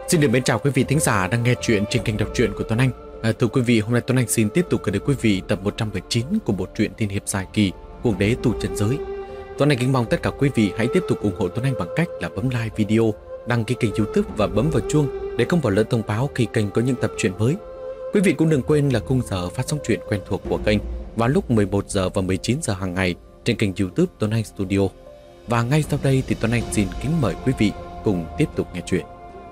Xin được mến chào quý vị thính giả đang nghe chuyện trên kênh đọc truyện của Tuấn Anh. Thưa quý vị, hôm nay Tuấn Anh xin tiếp tục gửi đến quý vị tập 119 của bộ truyện tiên hiệp dài kỳ Cuồng đế tu chân giới. Tuấn Anh kính mong tất cả quý vị hãy tiếp tục ủng hộ Tuấn Anh bằng cách là bấm like video, đăng ký kênh YouTube và bấm vào chuông để không bỏ lỡ thông báo khi kênh có những tập truyện mới. Quý vị cũng đừng quên là khung giờ phát sóng truyện quen thuộc của kênh vào lúc 11 giờ và 19 giờ hàng ngày trên kênh YouTube Tuấn Anh Studio. Và ngay sau đây thì Tuấn Anh xin kính mời quý vị cùng tiếp tục nghe chuyện.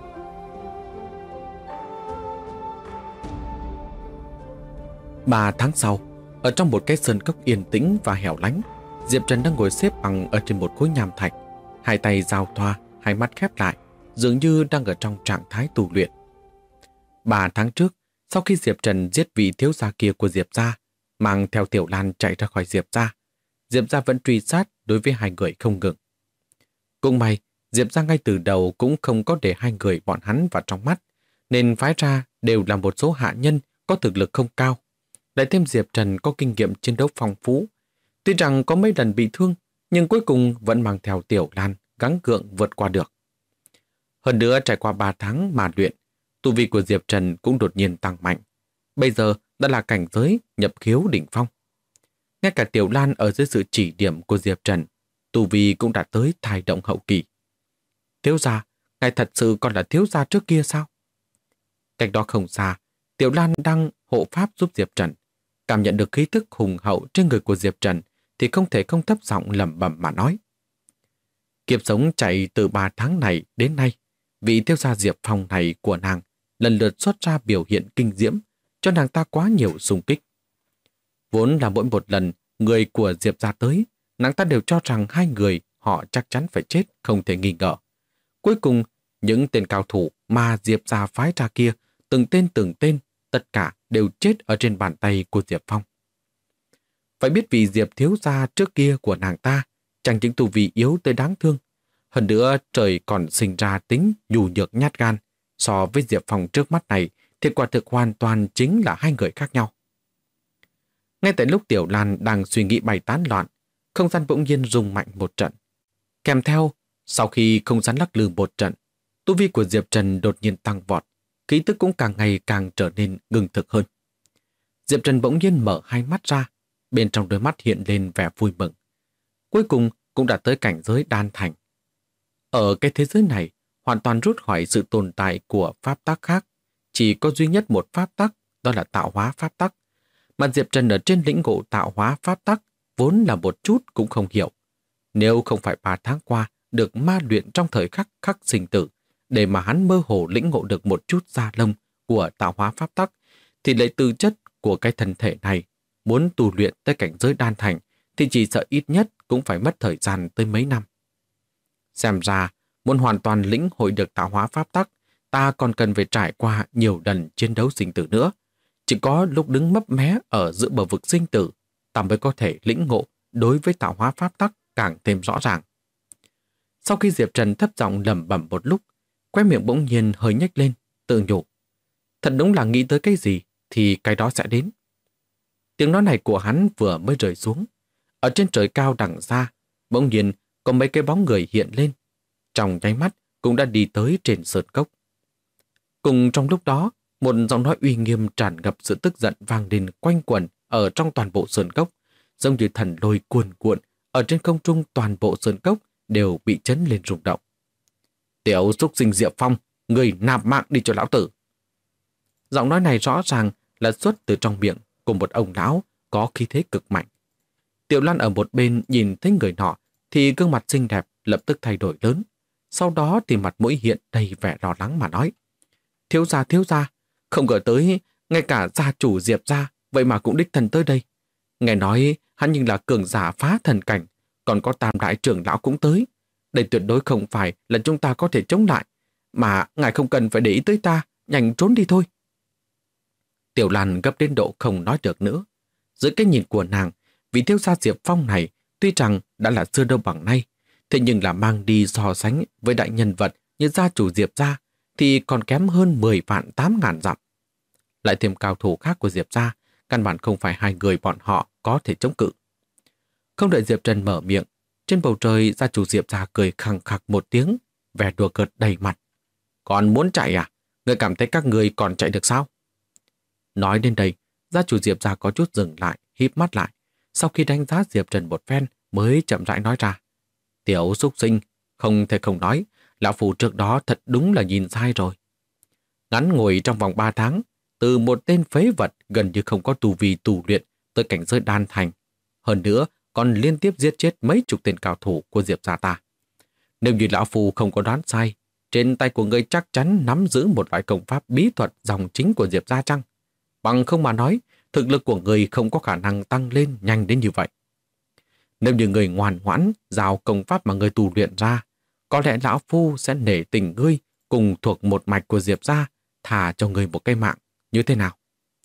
3 tháng sau, ở trong một cái sơn cốc yên tĩnh và hẻo lánh, Diệp Trần đang ngồi xếp bằng ở trên một khối nham thạch, hai tay giao thoa, hai mắt khép lại, dường như đang ở trong trạng thái tu luyện. 3 tháng trước, sau khi Diệp Trần giết vị thiếu gia kia của Diệp gia, mang theo Tiểu Lan chạy ra khỏi Diệp gia vẫn truy sát đối với hai người không ngừng. Cũng may, Diệp gia ngay từ đầu cũng không có để hai người bọn hắn vào trong mắt, nên phái ra đều là một số hạ nhân có thực lực không cao. Lại thêm Diệp Trần có kinh nghiệm chiến đấu phong phú. Tuy rằng có mấy lần bị thương, nhưng cuối cùng vẫn mang theo Tiểu Lan gắng gượng vượt qua được. Hơn nữa trải qua 3 tháng mà luyện, tu vi của Diệp Trần cũng đột nhiên tăng mạnh. Bây giờ đã là cảnh giới nhập khiếu đỉnh phong. Ngay cả Tiểu Lan ở dưới sự chỉ điểm của Diệp Trần, tu vi cũng đã tới thai động hậu kỳ. Thiếu gia, ngài thật sự còn là thiếu gia trước kia sao? Cách đó không xa, Tiểu Lan đang hộ pháp giúp Diệp Trần. Cảm nhận được khí thức hùng hậu trên người của Diệp Trần thì không thể không thấp giọng lẩm bẩm mà nói. Kiếp sống chạy từ 3 tháng này đến nay, vị thiếu gia Diệp Phong này của nàng lần lượt xuất ra biểu hiện kinh diễm, cho nàng ta quá nhiều xung kích. Vốn là mỗi một lần người của Diệp gia tới, nàng ta đều cho rằng hai người họ chắc chắn phải chết không thể nghi ngờ. Cuối cùng, những tên cao thủ mà Diệp gia phái ra kia, từng tên, tất cả đều chết ở trên bàn tay của Diệp Phong. Phải biết vì Diệp thiếu gia trước kia của nàng ta chẳng những tu vi yếu tới đáng thương, hơn nữa trời còn sinh ra tính nhu nhược nhát gan. So với Diệp Phong trước mắt này thì quả thực hoàn toàn chính là hai người khác nhau. Ngay tại lúc Tiểu Lan đang suy nghĩ bày tán loạn, không gian bỗng nhiên rung mạnh một trận. Kèm theo, sau khi không gian lắc lư một trận, tu vi của Diệp Trần đột nhiên tăng vọt, khí tức cũng càng ngày càng trở nên ngưng thực hơn. Diệp Trần bỗng nhiên mở hai mắt ra, bên trong đôi mắt hiện lên vẻ vui mừng. Cuối cùng cũng đã tới cảnh giới đan thành. Ở cái thế giới này, hoàn toàn rút khỏi sự tồn tại của pháp tắc khác. Chỉ có duy nhất một pháp tắc, đó là tạo hóa pháp tắc. Mà Diệp Trần ở trên lĩnh ngộ tạo hóa pháp tắc vốn là một chút cũng không hiểu. Nếu không phải 3 tháng qua được ma luyện trong thời khắc khắc sinh tử, để mà hắn mơ hồ lĩnh ngộ được một chút da lông của tạo hóa pháp tắc, thì lấy tư chất của cái thân thể này, muốn tu luyện tới cảnh giới đan thành, thì chỉ sợ ít nhất cũng phải mất thời gian tới mấy năm. Xem ra, muốn hoàn toàn lĩnh hội được tạo hóa pháp tắc, ta còn cần phải trải qua nhiều lần chiến đấu sinh tử nữa. Chỉ có lúc đứng mấp mé ở giữa bờ vực sinh tử, ta mới có thể lĩnh ngộ đối với tạo hóa pháp tắc càng thêm rõ ràng. Sau khi Diệp Trần thấp giọng lẩm bẩm một lúc, khóe miệng bỗng nhiên hơi nhếch lên, tự nhủ. Thật đúng là nghĩ tới cái gì thì cái đó sẽ đến. Tiếng nói này của hắn vừa mới rơi xuống. Ở trên trời cao đằng xa, bỗng nhiên có mấy cái bóng người hiện lên. Trong nháy mắt cũng đã đi tới trên sơn cốc. Cùng trong lúc đó, một giọng nói uy nghiêm tràn ngập sự tức giận vang lên quanh quẩn ở trong toàn bộ sơn cốc, giống như thần lôi cuồn cuộn ở trên không trung. Toàn bộ sơn cốc đều bị chấn lên rung động. Tiểu súc sinh Diệp Phong, người nạp mạng đi cho lão tử. Giọng nói này rõ ràng là xuất từ trong miệng của một ông lão có khí thế cực mạnh. Tiểu Lan ở một bên nhìn thấy người nọ thì gương mặt xinh đẹp lập tức thay đổi lớn. Sau đó thì mặt mũi hiện đầy vẻ lo lắng mà nói. Thiếu gia, không ngờ tới ngay cả gia chủ Diệp gia vậy mà cũng đích thân tới đây. Nghe nói hắn nhưng là cường giả phá thần cảnh, còn có Tam đại trưởng lão cũng tới. Đây tuyệt đối không phải là chúng ta có thể chống lại, mà ngài không cần phải để ý tới ta, nhanh trốn đi thôi. Tiểu Lan gấp đến độ không nói được nữa. Dưới cái nhìn của nàng, vị thiếu gia Diệp Phong này tuy rằng đã là xưa đâu bằng nay, thế nhưng là mang đi so sánh với đại nhân vật như gia chủ Diệp gia thì còn kém hơn 10 vạn 8.000 dặm. Lại thêm cao thủ khác của Diệp gia, căn bản không phải hai người bọn họ có thể chống cự. Không đợi Diệp Trần mở miệng, trên bầu trời gia chủ Diệp gia cười khằng khặc một tiếng, vẻ đùa cợt đầy mặt. Còn muốn chạy à? Người cảm thấy các người còn chạy được sao? Nói đến đây, gia chủ Diệp gia có chút dừng lại, híp mắt lại. Sau khi đánh giá Diệp Trần một phen mới chậm rãi nói ra. Tiểu xúc sinh, không thể không nói, lão phu trước đó thật đúng là nhìn sai rồi. Ngắn ngủi trong vòng 3 tháng, từ một tên phế vật gần như không có tu vi tu luyện tới cảnh giới đan thành. Hơn nữa, còn liên tiếp giết chết mấy chục tên cao thủ của Diệp gia ta. Nếu như lão phu không có đoán sai, trên tay của ngươi chắc chắn nắm giữ một loại công pháp bí thuật dòng chính của Diệp gia chăng? Bằng không mà nói, thực lực của người không có khả năng tăng lên nhanh đến như vậy. Nếu như người ngoan ngoãn giao công pháp mà người tu luyện ra, có lẽ lão phu sẽ nể tình ngươi cùng thuộc một mạch của Diệp gia, thả cho người một cái mạng, như thế nào?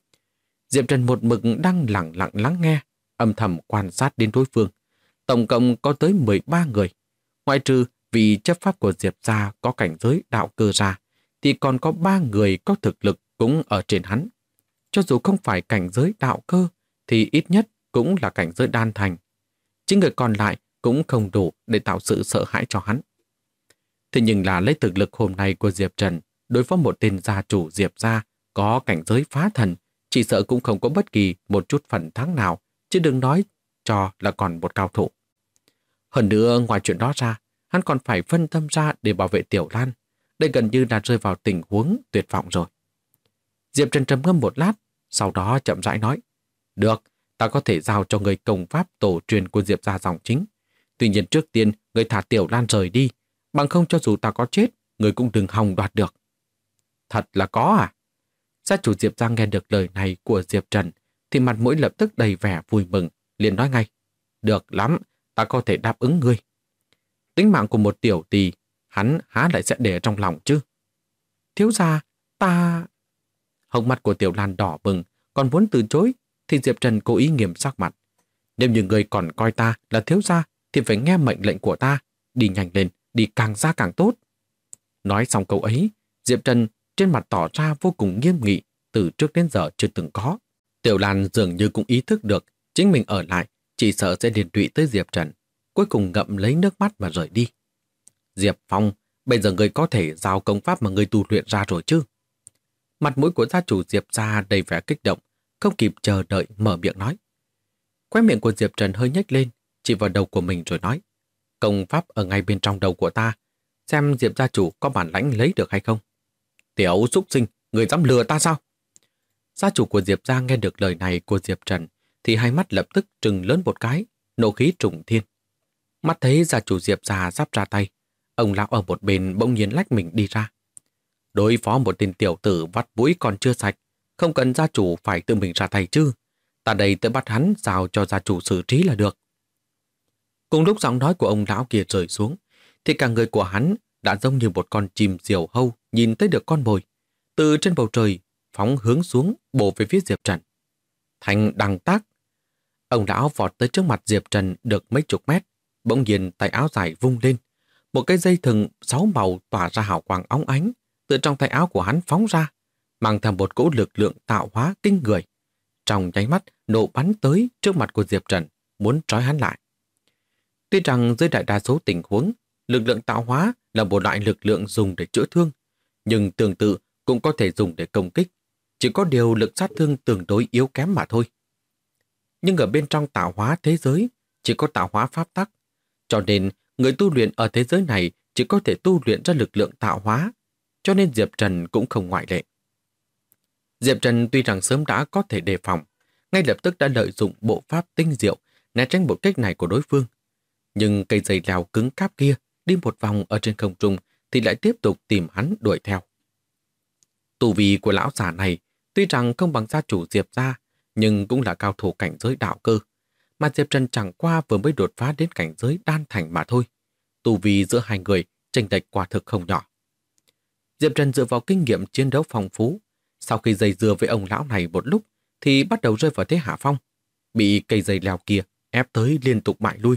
Diệp Trần một mực đang lặng lặng lắng nghe, âm thầm quan sát đến đối phương. Tổng cộng có tới 13 người. Ngoại trừ vì chấp pháp của Diệp gia có cảnh giới đạo cơ ra, thì còn có 3 người có thực lực cũng ở trên hắn. Cho dù không phải cảnh giới đạo cơ, thì ít nhất cũng là cảnh giới đan thành. Chính người còn lại cũng không đủ để tạo sự sợ hãi cho hắn. Thế nhưng là lấy thực lực hôm nay của Diệp Trần đối phó một tên gia chủ Diệp gia có cảnh giới phá thần, chỉ sợ cũng không có bất kỳ một chút phần thắng nào, chứ đừng nói cho là còn một cao thủ. Hơn nữa, ngoài chuyện đó ra, hắn còn phải phân tâm ra để bảo vệ Tiểu Lan. Đây gần như là rơi vào tình huống tuyệt vọng rồi. Diệp Trần trầm ngâm một lát, sau đó chậm rãi nói. Được, ta có thể giao cho người công pháp tổ truyền của Diệp gia dòng chính. Tuy nhiên trước tiên, người thả Tiểu Lan rời đi. Bằng không cho dù ta có chết, người cũng đừng hòng đoạt được. Thật là có à? Gia chủ Diệp gia nghe được lời này của Diệp Trần, thì mặt mũi lập tức đầy vẻ vui mừng, liền nói ngay. Được lắm, ta có thể đáp ứng ngươi. Tính mạng của một tiểu tỳ, hắn há lại sẽ để trong lòng chứ? Thiếu gia, ta... Hốc mặt của Tiểu Lan đỏ bừng, còn muốn từ chối, thì Diệp Trần cố ý nghiêm sắc mặt. Nếu như người còn coi ta là thiếu gia, thì phải nghe mệnh lệnh của ta, đi nhanh lên, đi càng xa càng tốt. Nói xong câu ấy, Diệp Trần trên mặt tỏ ra vô cùng nghiêm nghị, từ trước đến giờ chưa từng có. Tiểu Lan dường như cũng ý thức được chính mình ở lại, chỉ sợ sẽ liên lụy tới Diệp Trần, cuối cùng ngậm lấy nước mắt mà rời đi. Diệp Phong, bây giờ người có thể giao công pháp mà người tu luyện ra rồi chứ? Mặt mũi của gia chủ Diệp gia đầy vẻ kích động, không kịp chờ đợi mở miệng nói. Khóe miệng của Diệp Trần hơi nhếch lên, chỉ vào đầu của mình rồi nói. Công pháp ở ngay bên trong đầu của ta, xem Diệp gia chủ có bản lãnh lấy được hay không. Tiểu xúc sinh, người dám lừa ta sao? Gia chủ của Diệp gia nghe được lời này của Diệp Trần, thì hai mắt lập tức trừng lớn một cái, nộ khí trùng thiên. Mắt thấy gia chủ Diệp gia sắp ra tay, ông lão ở một bên bỗng nhiên lách mình đi ra. Đối phó một tên tiểu tử vắt mũi còn chưa sạch, không cần gia chủ phải tự mình ra tay chứ. Ta đây tới bắt hắn giao cho gia chủ xử trí là được. Cùng lúc giọng nói của ông lão kia rơi xuống, thì cả người của hắn đã giống như một con chim diều hâu nhìn thấy được con mồi. Từ trên bầu trời, phóng hướng xuống bổ về phía Diệp Trần. Thành đằng tác. Ông lão vọt tới trước mặt Diệp Trần được mấy chục mét, bỗng nhiên tay áo dài vung lên. Một cái dây thừng 6 màu tỏa ra hào quang óng ánh, từ trong tay áo của hắn phóng ra, mang theo một cỗ lực lượng tạo hóa kinh người. Trong nháy mắt nổ bắn tới trước mặt của Diệp Trần, muốn trói hắn lại. Tuy rằng dưới đại đa số tình huống, lực lượng tạo hóa là một loại lực lượng dùng để chữa thương, nhưng tương tự cũng có thể dùng để công kích, chỉ có điều lực sát thương tương đối yếu kém mà thôi. Nhưng ở bên trong tạo hóa thế giới, chỉ có tạo hóa pháp tắc, cho nên người tu luyện ở thế giới này chỉ có thể tu luyện ra lực lượng tạo hóa, cho nên Diệp Trần cũng không ngoại lệ. Diệp Trần tuy rằng sớm đã có thể đề phòng, ngay lập tức đã lợi dụng bộ pháp tinh diệu né tránh một kích này của đối phương. Nhưng cây dây leo cứng cáp kia đi một vòng ở trên không trung thì lại tiếp tục tìm hắn đuổi theo. Tu vi của lão già này tuy rằng không bằng gia chủ Diệp gia, nhưng cũng là cao thủ cảnh giới đạo cơ, mà Diệp Trần chẳng qua vừa mới đột phá đến cảnh giới đan thành mà thôi. Tu vi giữa hai người chênh lệch quả thực không nhỏ. Diệp Trần dựa vào kinh nghiệm chiến đấu phong phú, sau khi dây dưa với ông lão này một lúc thì bắt đầu rơi vào thế hạ phong, bị cây dây leo kia ép tới liên tục bại lui.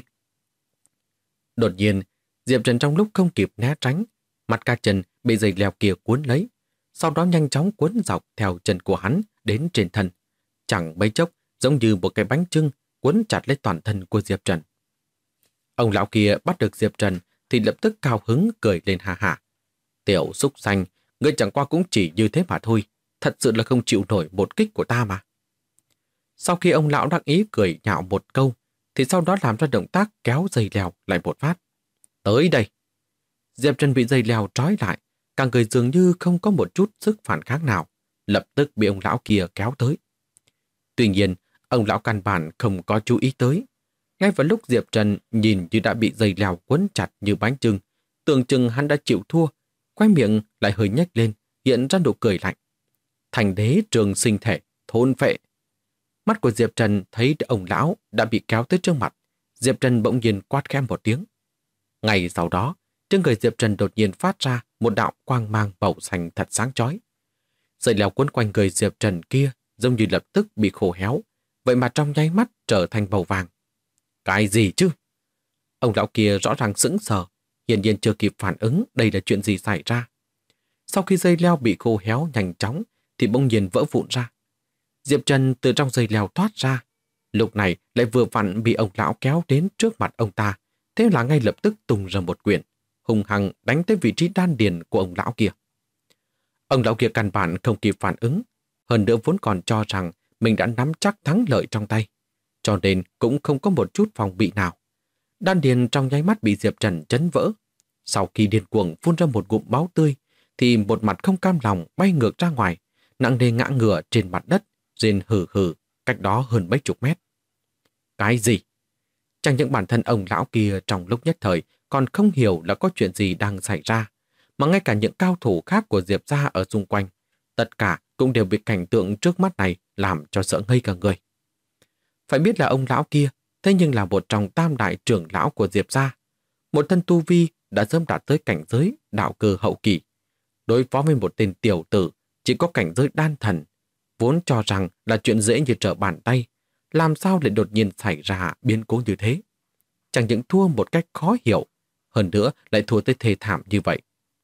Đột nhiên, Diệp Trần trong lúc không kịp né tránh, mặt cá chân bị dây leo kia cuốn lấy, sau đó nhanh chóng cuốn dọc theo chân của hắn đến trên thân. Chẳng mấy chốc giống như một cái bánh chưng cuốn chặt lấy toàn thân của Diệp Trần. Ông lão kia bắt được Diệp Trần thì lập tức cao hứng cười lên ha hả. Tiểu súc sanh, ngươi chẳng qua cũng chỉ như thế mà thôi. Thật sự là không chịu nổi một kích của ta mà. Sau khi ông lão đắc ý cười nhạo một câu, thì sau đó làm ra động tác kéo dây leo lại một phát. Tới đây! Diệp Trần bị dây leo trói lại, cả người dường như không có một chút sức phản kháng nào, lập tức bị ông lão kia kéo tới. Tuy nhiên, ông lão căn bản không có chú ý tới. Ngay vào lúc Diệp Trần nhìn như đã bị dây leo quấn chặt như bánh chưng, tưởng chừng hắn đã chịu thua, quay miệng lại hơi nhếch lên, hiện ra nụ cười lạnh. Thành đế trường sinh thể, thôn phệ. Mắt của Diệp Trần thấy ông lão đã bị kéo tới trước mặt. Diệp Trần bỗng nhiên quát khẽ một tiếng. Ngay sau đó, trên người Diệp Trần đột nhiên phát ra một đạo quang mang màu xanh thật sáng chói. Dây leo quấn quanh người Diệp Trần kia giống như lập tức bị khô héo, vậy mà trong nháy mắt trở thành màu vàng. Cái gì chứ? Ông lão kia rõ ràng sững sờ, hiển nhiên chưa kịp phản ứng đây là chuyện gì xảy ra. Sau khi dây leo bị khô héo nhanh chóng thì bỗng nhiên vỡ vụn ra. Diệp Trần từ trong dây leo thoát ra, lúc này lại vừa vặn bị ông lão kéo đến trước mặt ông ta, thế là ngay lập tức tung ra một quyền, hung hăng đánh tới vị trí đan điền của ông lão kia. Ông lão kia căn bản không kịp phản ứng, hơn nữa vốn còn cho rằng mình đã nắm chắc thắng lợi trong tay, cho nên cũng không có một chút phòng bị nào. Đan điền trong nháy mắt bị Diệp Trần chấn vỡ. Sau khi điên cuồng phun ra một ngụm máu tươi, thì một mặt không cam lòng bay ngược ra ngoài, nặng nề ngã ngửa trên mặt đất, rên hừ hừ, cách đó hơn mấy chục mét. Cái gì? Chẳng những bản thân ông lão kia trong lúc nhất thời còn không hiểu là có chuyện gì đang xảy ra, mà ngay cả những cao thủ khác của Diệp gia ở xung quanh, tất cả cũng đều bị cảnh tượng trước mắt này làm cho sợ ngây cả người. Phải biết là ông lão kia, thế nhưng là một trong tam đại trưởng lão của Diệp gia, một thân tu vi đã sớm đạt tới cảnh giới đạo cơ hậu kỳ. Đối phó với một tên tiểu tử chỉ có cảnh giới đan thần, vốn cho rằng là chuyện dễ như trở bàn tay, làm sao lại đột nhiên xảy ra biến cố như thế. Chẳng những thua một cách khó hiểu, hơn nữa lại thua tới thê thảm như vậy.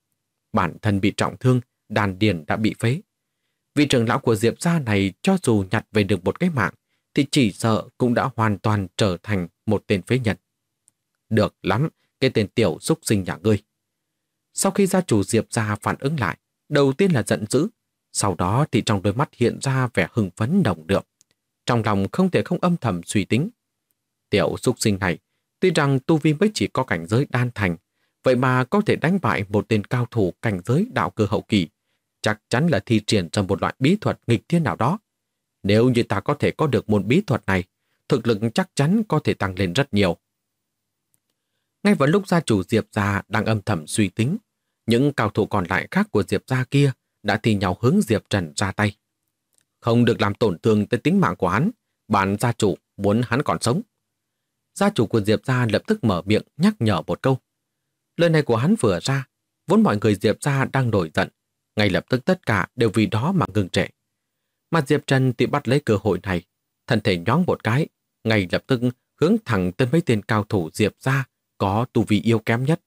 Bản thân bị trọng thương, đan điền đã bị phế. Vị trưởng lão của Diệp gia này cho dù nhặt về được một cái mạng, thì chỉ sợ cũng đã hoàn toàn trở thành một tên phế nhân. Được lắm, cái tên tiểu xúc sinh nhà ngươi. Sau khi gia chủ Diệp gia phản ứng lại, đầu tiên là giận dữ, sau đó thì trong đôi mắt hiện ra vẻ hưng phấn nồng đượm. Trong lòng không thể không âm thầm suy tính. Tiểu xúc sinh này, tuy rằng tu vi mới chỉ có cảnh giới đan thành, vậy mà có thể đánh bại một tên cao thủ cảnh giới đạo cơ hậu kỳ, chắc chắn là thi triển ra một loại bí thuật nghịch thiên nào đó. Nếu như ta có thể có được môn bí thuật này, thực lực chắc chắn có thể tăng lên rất nhiều. Ngay vào lúc gia chủ Diệp gia đang âm thầm suy tính, những cao thủ còn lại khác của Diệp gia kia đã thi nhau hướng Diệp Trần ra tay. Không được làm tổn thương tới tính mạng của hắn, bản gia chủ muốn hắn còn sống. Gia chủ của Diệp gia lập tức mở miệng nhắc nhở một câu. Lời này của hắn vừa ra, vốn mọi người Diệp gia đang nổi giận, ngay lập tức tất cả đều vì đó mà ngừng trệ. Mà Diệp Trần thì bắt lấy cơ hội này, thân thể nhoáng một cái, ngay lập tức hướng thẳng tới mấy tên cao thủ Diệp gia có tu vi yếu kém nhất.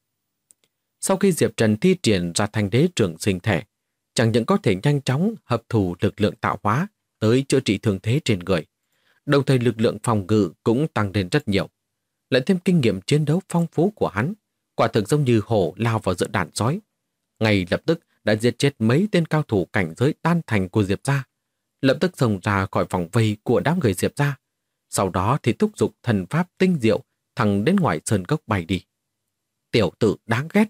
Sau khi Diệp Trần thi triển ra thành đế trường sinh thể, chẳng những có thể nhanh chóng hấp thụ lực lượng tạo hóa tới chữa trị thương thế trên người, đồng thời lực lượng phòng ngự cũng tăng lên rất nhiều. Lại thêm kinh nghiệm chiến đấu phong phú của hắn, quả thực giống như hổ lao vào giữa đàn sói. Ngay lập tức đã giết chết mấy tên cao thủ cảnh giới đan thành của Diệp gia, lập tức xông ra khỏi vòng vây của đám người Diệp gia. Sau đó thì thúc giục thần pháp tinh diệu thẳng đến ngoài sơn cốc bay đi. Tiểu tử đáng ghét.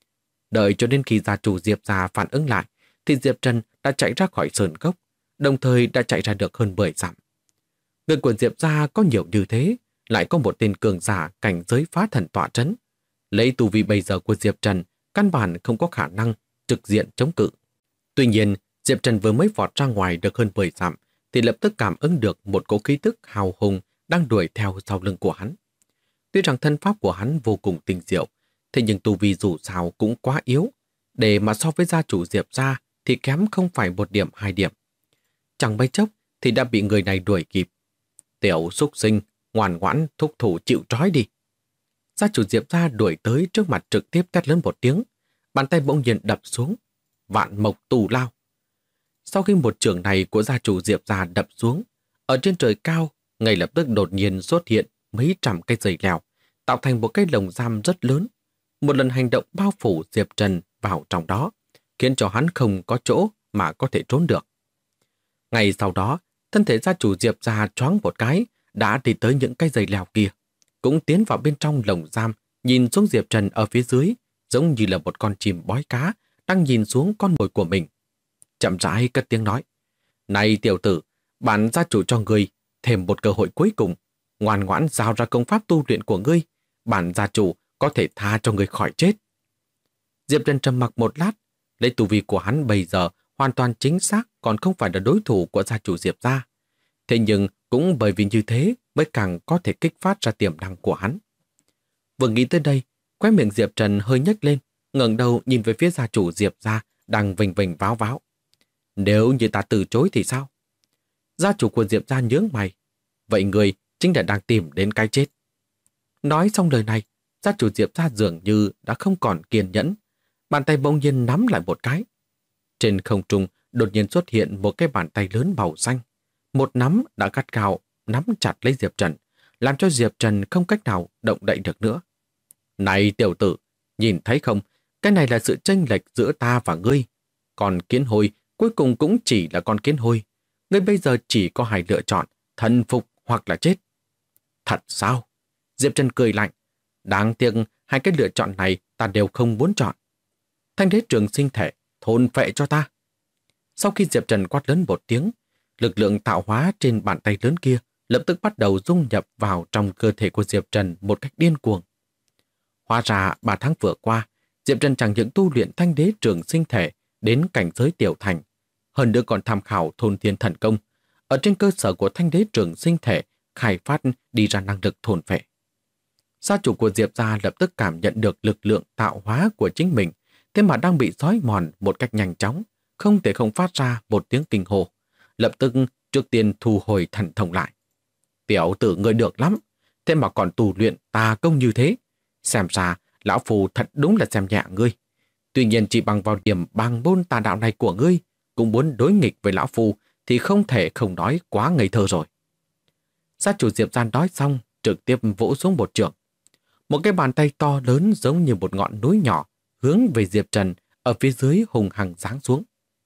Đợi cho đến khi gia chủ Diệp gia phản ứng lại, thì Diệp Trần đã chạy ra khỏi sơn cốc, đồng thời đã chạy ra được hơn 10 dặm. Người của Diệp gia có nhiều như thế, lại có một tên cường giả cảnh giới phá thần tọa trấn. Lấy tu vi bây giờ của Diệp Trần, căn bản không có khả năng trực diện chống cự. Tuy nhiên, Diệp Trần vừa mới vọt ra ngoài được hơn 10 dặm, thì lập tức cảm ứng được một cỗ khí tức hào hùng đang đuổi theo sau lưng của hắn. Tuy rằng thân pháp của hắn vô cùng tinh diệu, thế nhưng tu vi dù sao cũng quá yếu, để mà so với gia chủ Diệp gia thì kém không phải 1 điểm 2 điểm. Chẳng mấy chốc thì đã bị người này đuổi kịp. Tiểu xúc sinh, ngoan ngoãn thúc thủ chịu trói đi. Gia chủ Diệp gia đuổi tới trước mặt trực tiếp thét lớn một tiếng, bàn tay bỗng nhiên đập xuống, vạn mộc tù lao. Sau khi một trường này của gia chủ Diệp gia đập xuống, ở trên trời cao, ngay lập tức đột nhiên xuất hiện mấy trăm cây dây leo, tạo thành một cái lồng giam rất lớn. Một lần hành động bao phủ Diệp Trần vào trong đó, khiến cho hắn không có chỗ mà có thể trốn được. Ngày sau đó, thân thể gia chủ Diệp gia choáng một cái, đã đi tới những cái dây leo kia, cũng tiến vào bên trong lồng giam, nhìn xuống Diệp Trần ở phía dưới, giống như là một con chim bói cá đang nhìn xuống con mồi của mình. Chậm rãi cất tiếng nói: "Này tiểu tử, bản gia chủ cho ngươi thêm một cơ hội cuối cùng, ngoan ngoãn giao ra công pháp tu luyện của ngươi, bản gia chủ có thể tha cho ngươi khỏi chết." Diệp Trần trầm mặc một lát, lấy tu vi của hắn bây giờ hoàn toàn chính xác còn không phải là đối thủ của gia chủ Diệp gia. Thế nhưng cũng bởi vì như thế mới càng có thể kích phát ra tiềm năng của hắn. Vừa nghĩ tới đây, khóe miệng Diệp Trần hơi nhếch lên, ngẩng đầu nhìn về phía gia chủ Diệp gia đang vênh vênh váo váo. "Nếu như ta từ chối thì sao?" Gia chủ của Diệp gia nhướng mày. "Vậy người chính là đang tìm đến cái chết." Nói xong lời này, gia chủ Diệp gia dường như đã không còn kiên nhẫn, bàn tay bỗng nhiên nắm lại một cái. Trên không trung đột nhiên xuất hiện một cái bàn tay lớn màu xanh. Một nắm đã gắt gao nắm chặt lấy Diệp Trần, làm cho Diệp Trần không cách nào động đậy được nữa. "Này tiểu tử, nhìn thấy không, cái này là sự chênh lệch giữa ta và ngươi. Còn kiến hôi cuối cùng cũng chỉ là con kiến hôi. Ngươi bây giờ chỉ có hai lựa chọn, thần phục hoặc là chết." "Thật sao?" Diệp Trần cười lạnh. "Đáng tiếc hai cái lựa chọn này ta đều không muốn chọn. Thanh đế trường sinh thể, thôn phệ cho ta." Sau khi Diệp Trần quát lớn một tiếng, lực lượng tạo hóa trên bàn tay lớn kia lập tức bắt đầu dung nhập vào trong cơ thể của Diệp Trần một cách điên cuồng. Hóa ra 3 tháng vừa qua, Diệp Trần chẳng những tu luyện thanh đế trường sinh thể đến cảnh giới tiểu thành, hơn nữa còn tham khảo thôn thiên thần công, ở trên cơ sở của thanh đế trường sinh thể khai phát đi ra năng lực thôn phệ. Gia chủ của Diệp gia lập tức cảm nhận được lực lượng tạo hóa của chính mình, thế mà đang bị xói mòn một cách nhanh chóng, không thể không phát ra một tiếng kinh hô. Lập tức trước tiên thu hồi thần thông lại. "Tiểu tử ngươi được lắm, thế mà còn tu luyện tà công như thế. Xem ra, lão phù thật đúng là xem nhẹ ngươi. Tuy nhiên chỉ bằng vào điểm bàng môn tà đạo này của ngươi, cũng muốn đối nghịch với lão phù thì không thể không nói quá ngây thơ rồi." Gia chủ Diệp gia nói xong, trực tiếp vỗ xuống một chưởng. Một cái bàn tay to lớn giống như một ngọn núi nhỏ hướng về Diệp Trần ở phía dưới hùng hằng giáng xuống.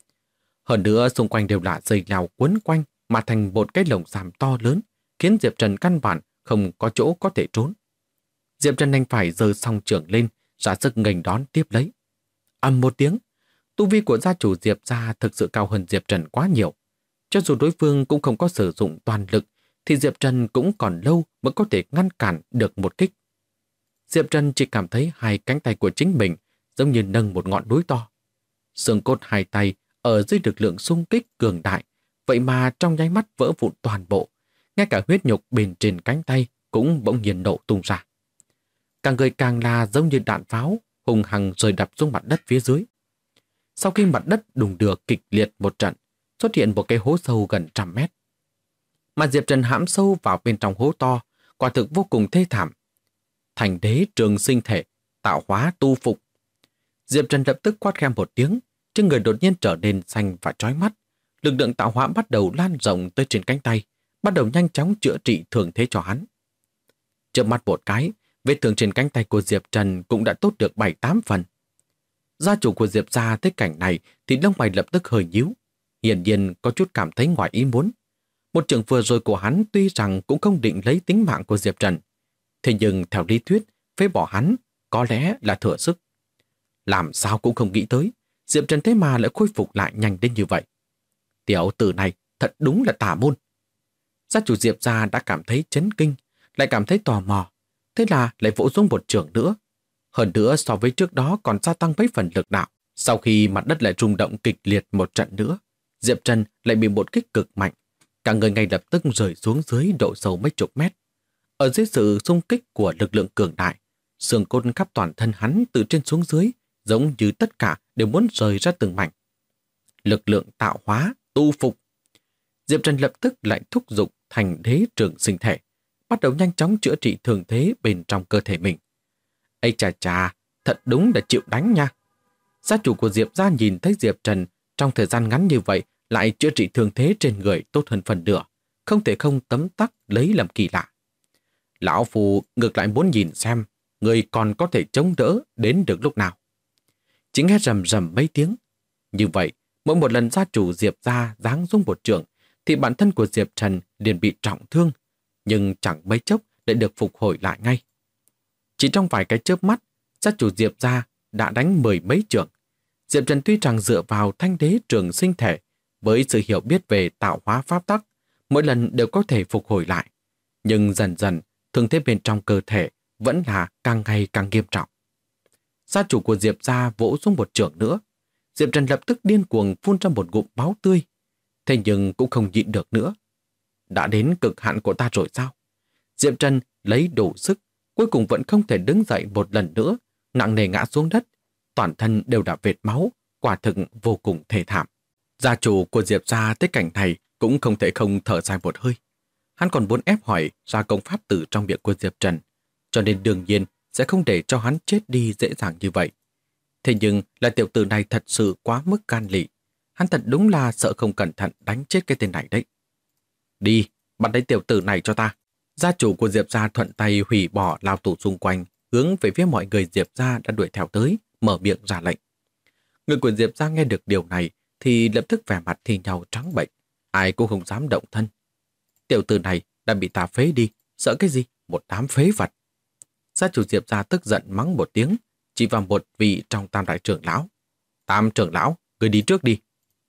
Hơn nữa xung quanh đều là dây leo quấn quanh mà thành một cái lồng giam to lớn, khiến Diệp Trần căn bản không có chỗ có thể trốn. Diệp Trần đành phải giơ song chưởng lên, ra sức nghênh đón tiếp lấy. Ầm một tiếng, tu vi của gia chủ Diệp gia thực sự cao hơn Diệp Trần quá nhiều. Cho dù đối phương cũng không có sử dụng toàn lực, thì Diệp Trần cũng còn lâu mới có thể ngăn cản được một kích. Diệp Trần chỉ cảm thấy hai cánh tay của chính mình giống như nâng một ngọn núi to. Xương cốt hai tay ở dưới lực lượng xung kích cường đại, vậy mà trong nháy mắt vỡ vụn toàn bộ, ngay cả huyết nhục bên trên cánh tay cũng bỗng nhiên nổ tung ra. Cả người càng là giống như đạn pháo, hùng hằng rơi đập xuống mặt đất phía dưới. Sau khi mặt đất đùng đưa kịch liệt một trận, xuất hiện một cái hố sâu gần 100 mét. Mà Diệp Trần hãm sâu vào bên trong hố to, quả thực vô cùng thê thảm. Thành đế trường sinh thể, tạo hóa tu phục. Diệp Trần lập tức quát khem một tiếng, trên người đột nhiên trở nên xanh và chói mắt. Lực lượng tạo hóa bắt đầu lan rộng tới trên cánh tay, bắt đầu nhanh chóng chữa trị thương thế cho hắn. Chớp mắt một cái, vết thương trên cánh tay của Diệp Trần cũng đã tốt được 7-8 phần. Gia chủ của Diệp gia thấy cảnh này thì lông mày lập tức hơi nhíu, hiển nhiên có chút cảm thấy ngoài ý muốn. Một chưởng vừa rồi của hắn tuy rằng cũng không định lấy tính mạng của Diệp Trần, thế nhưng theo lý thuyết, phế bỏ hắn có lẽ là thừa sức. Làm sao cũng không nghĩ tới, Diệp Trần thế mà lại khôi phục lại nhanh đến như vậy. Tiểu tử này thật đúng là tà môn. Gia chủ Diệp gia đã cảm thấy chấn kinh, lại cảm thấy tò mò, thế là lại vỗ xuống một chưởng nữa. Hơn nữa so với trước đó còn gia tăng mấy phần lực đạo. Sau khi mặt đất lại rung động kịch liệt một trận nữa, Diệp Trần lại bị một kích cực mạnh. Cả người ngay lập tức rơi xuống dưới độ sâu mấy chục mét. Ở dưới sự xung kích của lực lượng cường đại, xương cốt khắp toàn thân hắn từ trên xuống dưới, giống như tất cả đều muốn rời ra từng mảnh. Lực lượng tạo hóa, tu phục. Diệp Trần lập tức lại thúc giục thành đế trường sinh thể, bắt đầu nhanh chóng chữa trị thương thế bên trong cơ thể mình. Ây chà chà, thật đúng là chịu đánh nha. Gia chủ của Diệp gia nhìn thấy Diệp Trần trong thời gian ngắn như vậy lại chữa trị thương thế trên người tốt hơn phần nửa, không thể không tấm tắc lấy làm kỳ lạ. Lão phù ngược lại muốn nhìn xem người còn có thể chống đỡ đến được lúc nào. Chỉ nghe rầm rầm mấy tiếng. Như vậy, mỗi một lần gia chủ Diệp gia giáng xuống một trường, thì bản thân của Diệp Trần liền bị trọng thương, nhưng chẳng mấy chốc lại được phục hồi lại ngay. Chỉ trong vài cái chớp mắt, gia chủ Diệp gia đã đánh mười mấy trường. Diệp Trần tuy rằng dựa vào thanh đế trường sinh thể, với sự hiểu biết về tạo hóa pháp tắc, mỗi lần đều có thể phục hồi lại. Nhưng dần dần, thương thế bên trong cơ thể vẫn là càng ngày càng nghiêm trọng. Gia chủ của Diệp gia vỗ xuống một trường nữa. Diệp Trần lập tức điên cuồng phun ra một ngụm máu tươi. Thế nhưng cũng không nhịn được nữa. Đã đến cực hạn của ta rồi sao? Diệp Trần lấy đủ sức, cuối cùng vẫn không thể đứng dậy một lần nữa, nặng nề ngã xuống đất. Toàn thân đều đã vệt máu, quả thực vô cùng thê thảm. Gia chủ của Diệp gia tới cảnh này cũng không thể không thở dài một hơi. Hắn còn muốn ép hỏi ra công pháp tử trong miệng của Diệp Trần, cho nên đương nhiên sẽ không để cho hắn chết đi dễ dàng như vậy. Thế nhưng là tiểu tử này thật sự quá mức gan lị. Hắn thật đúng là sợ không cẩn thận đánh chết cái tên này đấy. Đi, bắt lấy tiểu tử này cho ta. Gia chủ của Diệp gia thuận tay hủy bỏ lao tù xung quanh, hướng về phía mọi người Diệp gia đã đuổi theo tới, mở miệng ra lệnh. Người của Diệp gia nghe được điều này thì lập tức vẻ mặt thi nhau trắng bệch, ai cũng không dám động thân. Tiểu tử này đã bị ta phế đi, sợ cái gì, một đám phế vật. Gia chủ Diệp gia tức giận mắng một tiếng, chỉ vào một vị trong tam đại trưởng lão. Tam trưởng lão, người đi trước đi.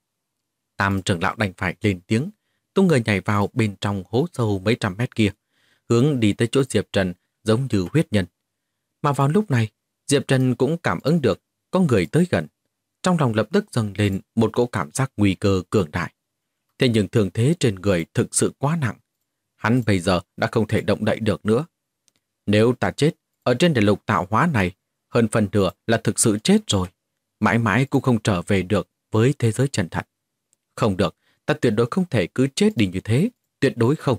Tam trưởng lão đành phải lên tiếng, tung người nhảy vào bên trong hố sâu mấy trăm mét kia, hướng đi tới chỗ Diệp Trần giống như huyết nhân. Mà vào lúc này, Diệp Trần cũng cảm ứng được có người tới gần. Trong lòng lập tức dâng lên một cỗ cảm giác nguy cơ cường đại. Thế nhưng thương thế trên người thực sự quá nặng. Hắn bây giờ đã không thể động đậy được nữa. Nếu ta chết ở trên đại lục tạo hóa này, hơn phần nửa là thực sự chết rồi. Mãi mãi cũng không trở về được với thế giới chân thật. Không được, ta tuyệt đối không thể cứ chết đi như thế. Tuyệt đối không.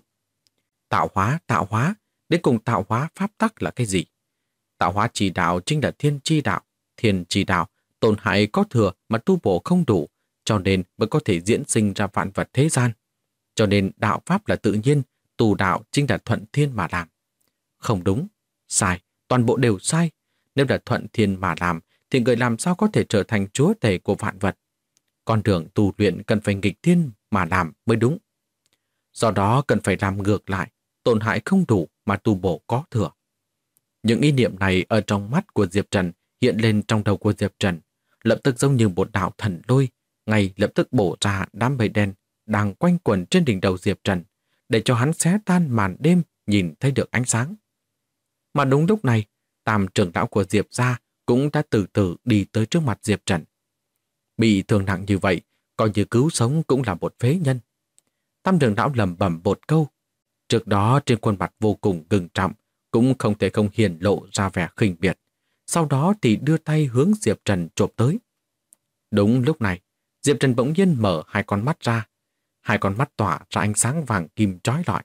Tạo hóa, đến cùng tạo hóa pháp tắc là cái gì? Tạo hóa chỉ đạo chính là thiên chi đạo, tổn hại có thừa mà tu bổ không đủ, cho nên mới có thể diễn sinh ra vạn vật thế gian. Cho nên đạo pháp là tự nhiên, tu đạo chính là thuận thiên mà làm. Không đúng, sai, toàn bộ đều sai. Nếu là thuận thiên mà làm, thì người làm sao có thể trở thành chúa tể của vạn vật? Con đường tu luyện cần phải nghịch thiên mà làm mới đúng. Do đó cần phải làm ngược lại, tổn hại không đủ mà tu bổ có thừa. Những ý niệm này ở trong mắt của Diệp Trần hiện lên trong đầu của Diệp Trần, lập tức giống như một đạo thần lôi, ngay lập tức bổ ra đám mây đen đang quanh quẩn trên đỉnh đầu Diệp Trần, để cho hắn xé tan màn đêm nhìn thấy được ánh sáng. Mà đúng lúc này, tam trưởng lão của Diệp gia cũng đã từ từ đi tới trước mặt Diệp Trần. Bị thương nặng như vậy, coi như cứu sống cũng là một phế nhân. Tam trưởng lão lẩm bẩm một câu. Trước đó trên khuôn mặt vô cùng ngưng trọng, cũng không thể không hiển lộ ra vẻ khinh biệt. Sau đó thì đưa tay hướng Diệp Trần chộp tới. Đúng lúc này, Diệp Trần bỗng nhiên mở hai con mắt ra. Hai con mắt tỏa ra ánh sáng vàng kim chói lọi.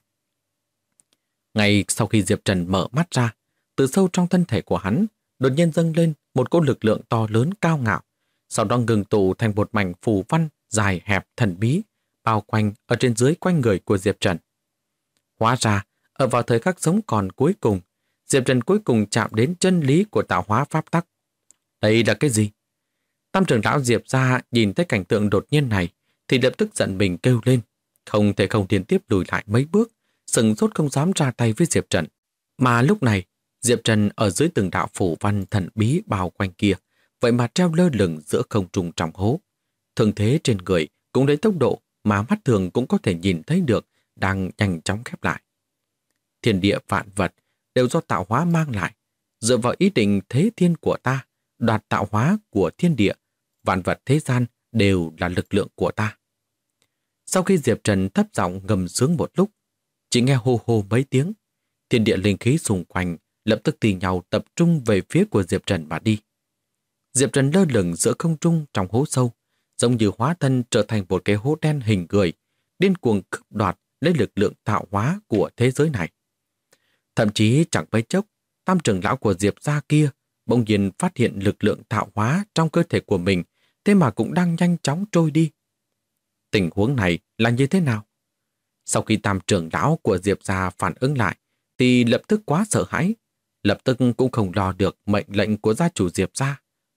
Ngay sau khi Diệp Trần mở mắt ra, từ sâu trong thân thể của hắn đột nhiên dâng lên một cỗ lực lượng to lớn cao ngạo, sau đó ngừng tụ thành một mảnh phù văn dài hẹp thần bí, bao quanh ở trên dưới quanh người của Diệp Trần. Hóa ra, ở vào thời khắc sống còn cuối cùng, Diệp Trần cuối cùng chạm đến chân lý của tạo hóa pháp tắc. Đây là cái gì? Tam trưởng lão Diệp gia nhìn thấy cảnh tượng đột nhiên này thì lập tức giận mình kêu lên, không thể không liên tiếp lùi lại mấy bước, sừng sốt không dám ra tay với Diệp Trần. Mà lúc này, Diệp Trần ở dưới từng đạo phù văn thần bí bao quanh kia, vậy mà treo lơ lửng giữa không trung trong hố. Thương thế trên người cũng lấy tốc độ mà mắt thường cũng có thể nhìn thấy được đang nhanh chóng khép lại. Thiên địa vạn vật đều do tạo hóa mang lại, dựa vào ý định thế thiên của ta, đoạt tạo hóa của thiên địa, vạn vật thế gian đều là lực lượng của ta. Sau khi Diệp Trần thấp giọng ngầm sướng một lúc, chỉ nghe hô hô mấy tiếng, thiên địa linh khí xung quanh lập tức tì nhau tập trung về phía của Diệp Trần mà đi. Diệp Trần lơ lửng giữa không trung trong hố sâu, giống như hóa thân trở thành một cái hố đen hình người, điên cuồng cướp đoạt lấy lực lượng tạo hóa của thế giới này. Thậm chí chẳng mấy chốc, tam trưởng lão của Diệp gia kia bỗng nhiên phát hiện lực lượng tạo hóa trong cơ thể của mình, thế mà cũng đang nhanh chóng trôi đi. Tình huống này là như thế nào? Sau khi tam trưởng lão của Diệp gia phản ứng lại, thì lập tức quá sợ hãi, lập tức cũng không lo được mệnh lệnh của gia chủ Diệp gia,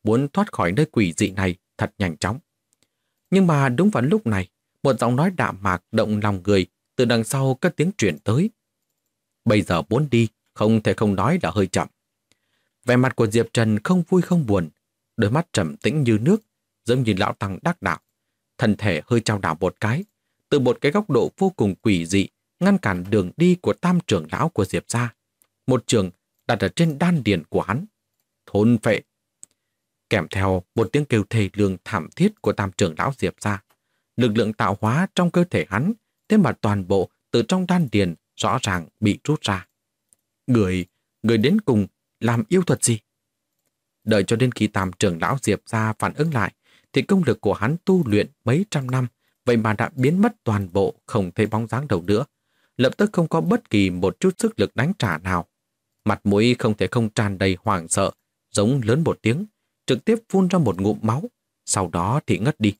muốn thoát khỏi nơi quỷ dị này thật nhanh chóng. Nhưng mà đúng vào lúc này, một giọng nói đạm mạc động lòng người từ đằng sau cất tiếng truyền tới. Bây giờ muốn đi, không thể không nói là hơi chậm. Vẻ mặt của Diệp Trần không vui không buồn, đôi mắt trầm tĩnh như nước, giống như lão tăng đắc đạo. Thân thể hơi chao đảo một cái, từ một cái góc độ vô cùng quỷ dị, ngăn cản đường đi của tam trưởng lão của Diệp gia. Một trường đặt ở trên đan điền của hắn. Thôn phệ. Kèm theo một tiếng kêu thê lương thảm thiết của tam trưởng lão Diệp gia. Lực lượng tạo hóa trong cơ thể hắn, thế mà toàn bộ từ trong đan điền rõ ràng bị rút ra. Người đến cùng làm yêu thuật gì? Đợi cho đến khi tam trưởng lão Diệp gia phản ứng lại, thì công lực của hắn tu luyện mấy trăm năm, vậy mà đã biến mất toàn bộ, không thấy bóng dáng đâu nữa. Lập tức không có bất kỳ một chút sức lực đánh trả nào. Mặt mũi không thể không tràn đầy hoảng sợ, giống lớn một tiếng, trực tiếp phun ra một ngụm máu, sau đó thì ngất đi.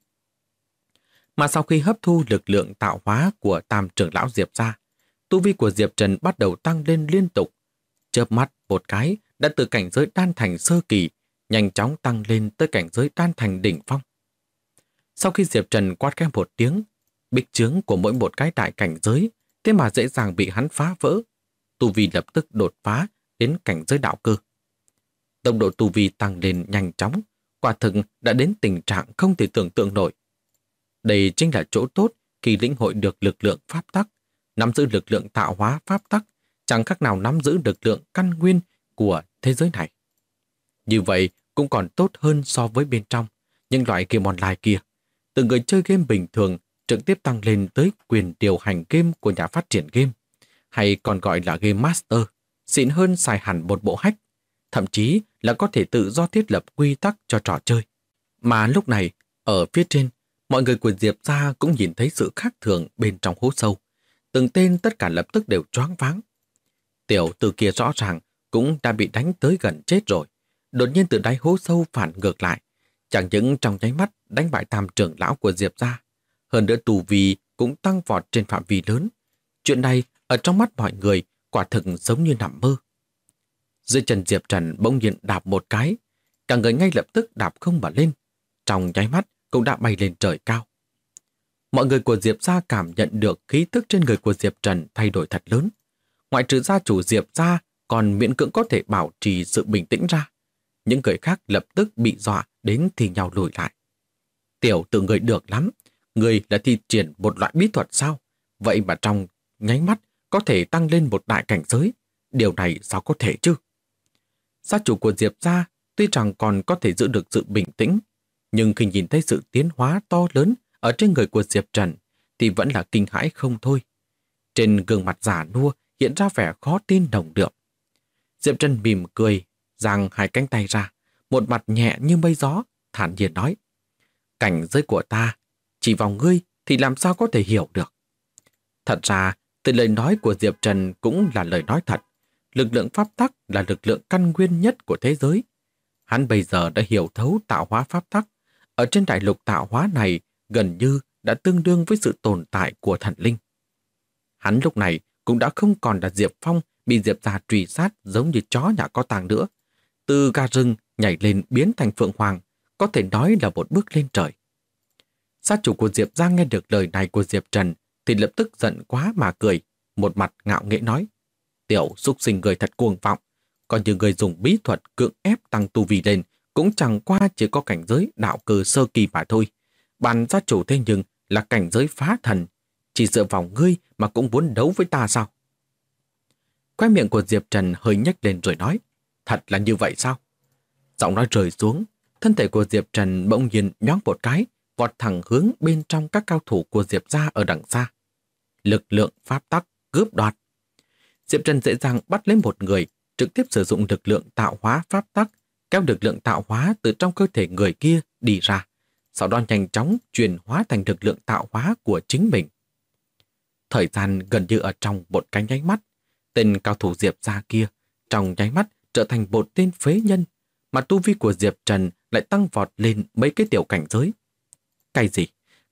Mà sau khi hấp thu lực lượng tạo hóa của tam trưởng lão Diệp gia, tu vi của Diệp Trần bắt đầu tăng lên liên tục. Chớp mắt một cái đã từ cảnh giới đan thành sơ kỳ, nhanh chóng tăng lên tới cảnh giới đan thành đỉnh phong. Sau khi Diệp Trần quát khẽ một tiếng, bích chướng của mỗi một cái đại cảnh giới, thế mà dễ dàng bị hắn phá vỡ. Tu vi lập tức đột phá đến cảnh giới đạo cơ. Tốc độ tu vi tăng lên nhanh chóng, quả thực đã đến tình trạng không thể tưởng tượng nổi. Đây chính là chỗ tốt khi lĩnh hội được lực lượng pháp tắc, nắm giữ lực lượng tạo hóa pháp tắc, chẳng khác nào nắm giữ lực lượng căn nguyên của thế giới này. Như vậy cũng còn tốt hơn so với bên trong những loại game online kia. Từ người chơi game bình thường trực tiếp tăng lên tới quyền điều hành game của nhà phát triển game, hay còn gọi là game master, xịn hơn xài hẳn một bộ hack, thậm chí là có thể tự do thiết lập quy tắc cho trò chơi. Mà lúc này, ở phía trên, mọi người của Diệp gia cũng nhìn thấy sự khác thường bên trong hố sâu. Từng tên tất cả lập tức đều choáng váng. Tiểu tử kia rõ ràng cũng đã bị đánh tới gần chết rồi. Đột nhiên từ đáy hố sâu phản ngược lại, chẳng những trong nháy mắt đánh bại tam trưởng lão của Diệp gia, hơn nữa tu vi cũng tăng vọt trên phạm vi lớn. Chuyện này ở trong mắt mọi người quả thực giống như nằm mơ. Dưới chân Diệp Trần bỗng nhiên đạp một cái, cả người ngay lập tức đạp không mà lên, trong nháy mắt cũng đã bay lên trời cao. Mọi người của Diệp gia cảm nhận được khí tức trên người của Diệp Trần thay đổi thật lớn. Ngoại trừ gia chủ Diệp gia còn miễn cưỡng có thể bảo trì sự bình tĩnh ra, những người khác lập tức bị dọa đến thì nhau lùi lại. Tiểu tử người được lắm, người là thi triển một loại bí thuật sao? Vậy mà trong nháy mắt có thể tăng lên một đại cảnh giới. Điều này sao có thể chứ? Gia chủ của Diệp gia tuy rằng còn có thể giữ được sự bình tĩnh, nhưng khi nhìn thấy sự tiến hóa to lớn ở trên người của Diệp Trần thì vẫn là kinh hãi không thôi. Trên gương mặt già nua hiện ra vẻ khó tin nồng đượm. Diệp Trần mỉm cười, giang hai cánh tay ra, một mặt nhẹ như mây gió, thản nhiên nói: cảnh giới của ta, chỉ vào ngươi thì làm sao có thể hiểu được. Thật ra, từ lời nói của Diệp Trần cũng là lời nói thật. Lực lượng pháp tắc là lực lượng căn nguyên nhất của thế giới. Hắn bây giờ đã hiểu thấu tạo hóa pháp tắc. Ở trên đại lục tạo hóa này gần như đã tương đương với sự tồn tại của thần linh. Hắn lúc này cũng đã không còn là Diệp Phong bị Diệp gia truy sát giống như chó nhà có tang nữa. Từ gà rừng nhảy lên biến thành phượng hoàng, có thể nói là một bước lên trời. Gia chủ của Diệp gia nghe được lời này của Diệp Trần thì lập tức giận quá mà cười, một mặt ngạo nghễ nói: tiểu xúc sinh người thật cuồng vọng, còn như người dùng bí thuật cưỡng ép tăng tu vi lên cũng chẳng qua chỉ có cảnh giới đạo cơ sơ kỳ mà thôi. Bản gia chủ thế nhưng là cảnh giới phá thần, chỉ dựa vào ngươi mà cũng muốn đấu với ta sao? Khóe miệng của Diệp Trần hơi nhếch lên rồi nói: thật là như vậy sao? Giọng nói rơi xuống, thân thể của Diệp Trần bỗng nhiên nhoáng một cái, vọt thẳng hướng bên trong các cao thủ của Diệp gia ở đằng xa. Lực lượng pháp tắc cướp đoạt. Diệp Trần dễ dàng bắt lấy một người, trực tiếp sử dụng lực lượng tạo hóa pháp tắc, kéo lực lượng tạo hóa từ trong cơ thể người kia đi ra, sau đó nhanh chóng chuyển hóa thành lực lượng tạo hóa của chính mình. Thời gian gần như ở trong một cái nháy mắt, tên cao thủ Diệp gia kia trong nháy mắt trở thành một tên phế nhân, mà tu vi của Diệp Trần lại tăng vọt lên mấy cái tiểu cảnh giới. Cái gì?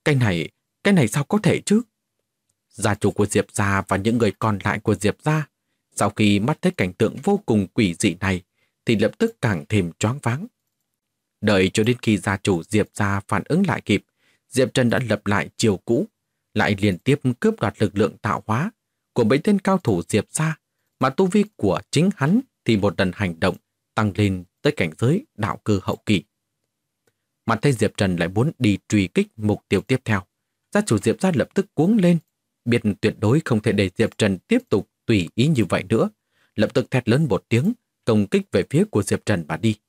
Cái này sao có thể chứ? Gia chủ của Diệp gia và những người còn lại của Diệp gia sau khi mắt thấy cảnh tượng vô cùng quỷ dị này thì lập tức càng thêm choáng váng. Đợi cho đến khi gia chủ Diệp gia phản ứng lại kịp, Diệp Trần đã lập lại chiều cũ, lại liên tiếp cướp đoạt lực lượng tạo hóa của mấy tên cao thủ Diệp gia, mà tu vi của chính hắn thì một lần hành động tăng lên tới cảnh giới đạo cơ hậu kỳ. Mặt thấy Diệp Trần lại muốn đi truy kích mục tiêu tiếp theo, gia chủ Diệp gia lập tức cuống lên, biết tuyệt đối không thể để Diệp Trần tiếp tục tùy ý như vậy nữa, lập tức thét lớn một tiếng, công kích về phía của Diệp Trần mà đi.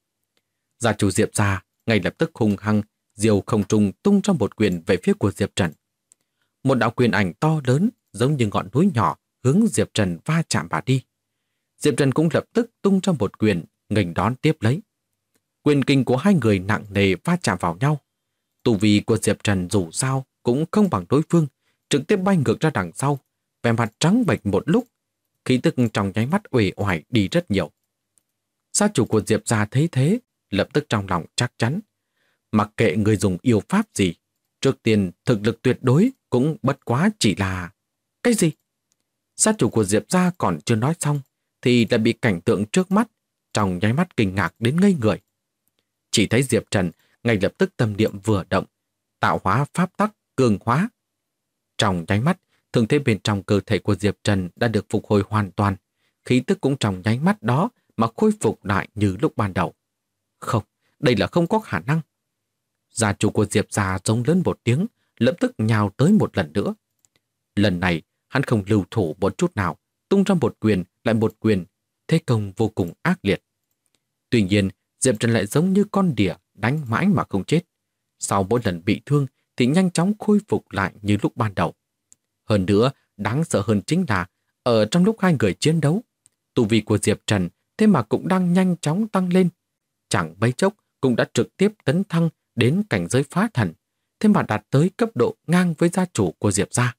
Gia chủ Diệp gia ngay lập tức hung hăng, diều không trung tung ra một quyền về phía của Diệp Trần. Một đạo quyền ảnh to lớn giống như ngọn núi nhỏ hướng Diệp Trần va chạm mà đi. Diệp Trần cũng lập tức tung ra một quyền, nghênh đón tiếp lấy. Quyền kinh của hai người nặng nề va chạm vào nhau. Tu vi của Diệp Trần dù sao cũng không bằng đối phương, trực tiếp bay ngược ra đằng sau, vẻ mặt trắng bệch một lúc, khí tức trong nháy mắt uể oải đi rất nhiều. Gia chủ của Diệp gia thấy thế, lập tức trong lòng chắc chắn. Mặc kệ người dùng yêu pháp gì, trước tiên thực lực tuyệt đối cũng bất quá chỉ là... Cái gì? Gia chủ của Diệp gia còn chưa nói xong, thì đã bị cảnh tượng trước mắt, trong nháy mắt kinh ngạc đến ngây người. Chỉ thấy Diệp Trần ngay lập tức tâm niệm vừa động, tạo hóa pháp tắc cường hóa. Trong nháy mắt, thương thế bên trong cơ thể của Diệp Trần đã được phục hồi hoàn toàn, khí tức cũng trong nháy mắt đó mà khôi phục lại như lúc ban đầu. Không, đây là không có khả năng. Gia chủ của Diệp gia giống lớn một tiếng, lập tức nhào tới một lần nữa. Lần này, hắn không lưu thủ một chút nào, tung ra một quyền lại một quyền, thế công vô cùng ác liệt. Tuy nhiên, Diệp Trần lại giống như con đỉa đánh mãi mà không chết. Sau mỗi lần bị thương thì nhanh chóng khôi phục lại như lúc ban đầu. Hơn nữa, đáng sợ hơn chính là ở trong lúc hai người chiến đấu, tu vi của Diệp Trần thế mà cũng đang nhanh chóng tăng lên. Chẳng mấy chốc cũng đã trực tiếp tấn thăng đến cảnh giới phá thần, thế mà đạt tới cấp độ ngang với gia chủ của Diệp gia.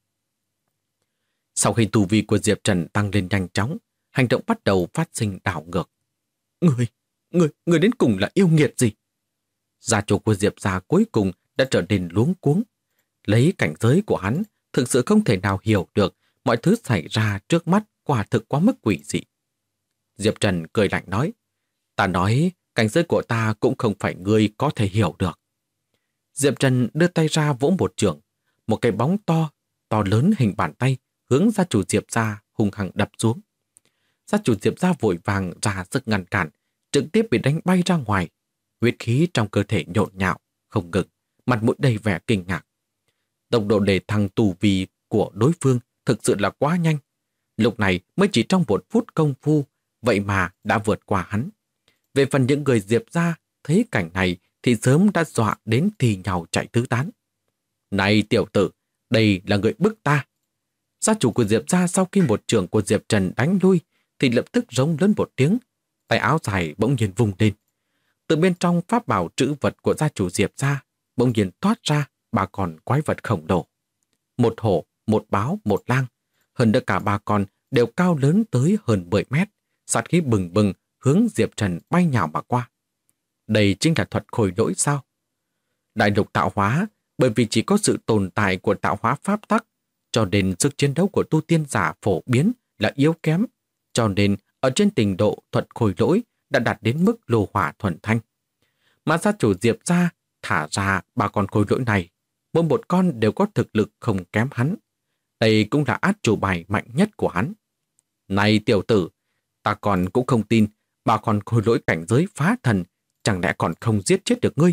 Sau khi tu vi của Diệp Trần tăng lên nhanh chóng, hành động bắt đầu phát sinh đảo ngược. Người đến cùng là yêu nghiệt gì? Gia chủ của Diệp gia cuối cùng đã trở nên luống cuống. Lấy cảnh giới của hắn, thực sự không thể nào hiểu được mọi thứ xảy ra trước mắt quả thực quá mức quỷ dị. Diệp Trần cười lạnh nói, ta nói cảnh giới của ta cũng không phải ngươi có thể hiểu được. Diệp Trần đưa tay ra vỗ một chưởng, một cái bóng to lớn hình bàn tay hướng gia chủ Diệp gia hung hăng đập xuống. Gia chủ Diệp gia vội vàng ra sức ngăn cản, trực tiếp bị đánh bay ra ngoài. Huyết khí trong cơ thể nhộn nhạo, không ngừng, mặt mũi đầy vẻ kinh ngạc. Tốc độ đề thăng tu vi của đối phương thực sự là quá nhanh. Lúc này mới chỉ trong 1 phút công phu, vậy mà đã vượt qua hắn. Về phần những người Diệp gia thấy cảnh này thì sớm đã dọa đến thì nhào chạy tứ tán. Này tiểu tử, đây là người bức ta. Gia chủ của Diệp gia sau khi một chưởng của Diệp Trần đánh lui thì lập tức rống lớn một tiếng, tay áo dài bỗng nhiên vung lên. Từ bên trong pháp bảo trữ vật của gia chủ Diệp gia bỗng nhiên toát ra 3 con quái vật khổng lồ. Một hổ, một báo, một lang. Hơn nữa cả 3 con đều cao lớn tới hơn 10 mét, sát khí bừng bừng hướng Diệp Trần bay nhào mà qua. Đây chính là thuật khôi lỗi sao? Đại lục tạo hóa, bởi vì chỉ có sự tồn tại của tạo hóa pháp tắc, cho nên sức chiến đấu của tu tiên giả phổ biến là yếu kém, cho nên ở trên trình độ thuật khôi lỗi đã đạt đến mức lô hỏa thuần thanh. Mà gia chủ Diệp gia thả ra 3 con khôi lỗi này, mỗi một con đều có thực lực không kém hắn. Đây cũng là át chủ bài mạnh nhất của hắn. Này tiểu tử, ta còn cũng không tin 3 con khôi lỗi cảnh giới phá thần chẳng lẽ còn không giết chết được ngươi.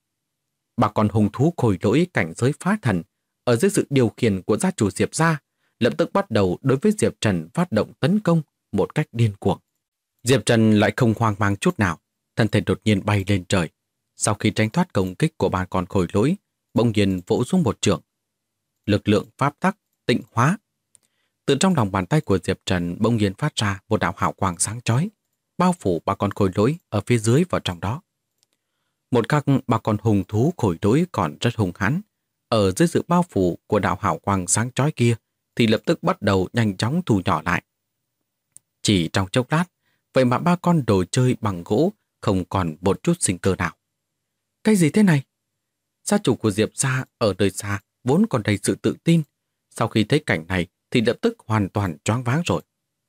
3 con hung thú khôi lỗi cảnh giới phá thần ở dưới sự điều khiển của gia chủ Diệp gia lập tức bắt đầu đối với Diệp Trần phát động tấn công một cách điên cuồng. Diệp Trần lại không hoang mang chút nào, thân thể đột nhiên bay lên trời. Sau khi tránh thoát công kích của 3 con khôi lỗi, bỗng nhiên vỗ xuống một chưởng. Lực lượng pháp tắc tịnh hóa. Từ trong lòng bàn tay của Diệp Trần bỗng nhiên phát ra một đạo hào quang sáng chói, bao phủ 3 con khôi lỗi ở phía dưới vào trong đó. Một khắc 3 con hung thú khôi lỗi còn rất hung hãn, ở dưới sự bao phủ của đạo hào quang sáng chói kia thì lập tức bắt đầu nhanh chóng thu nhỏ lại. Chỉ trong chốc lát, vậy mà 3 con đồ chơi bằng gỗ không còn một chút sinh cơ nào. Cái gì thế này? Gia chủ của Diệp gia ở nơi xa vốn còn đầy sự tự tin, sau khi thấy cảnh này thì lập tức hoàn toàn choáng váng rồi.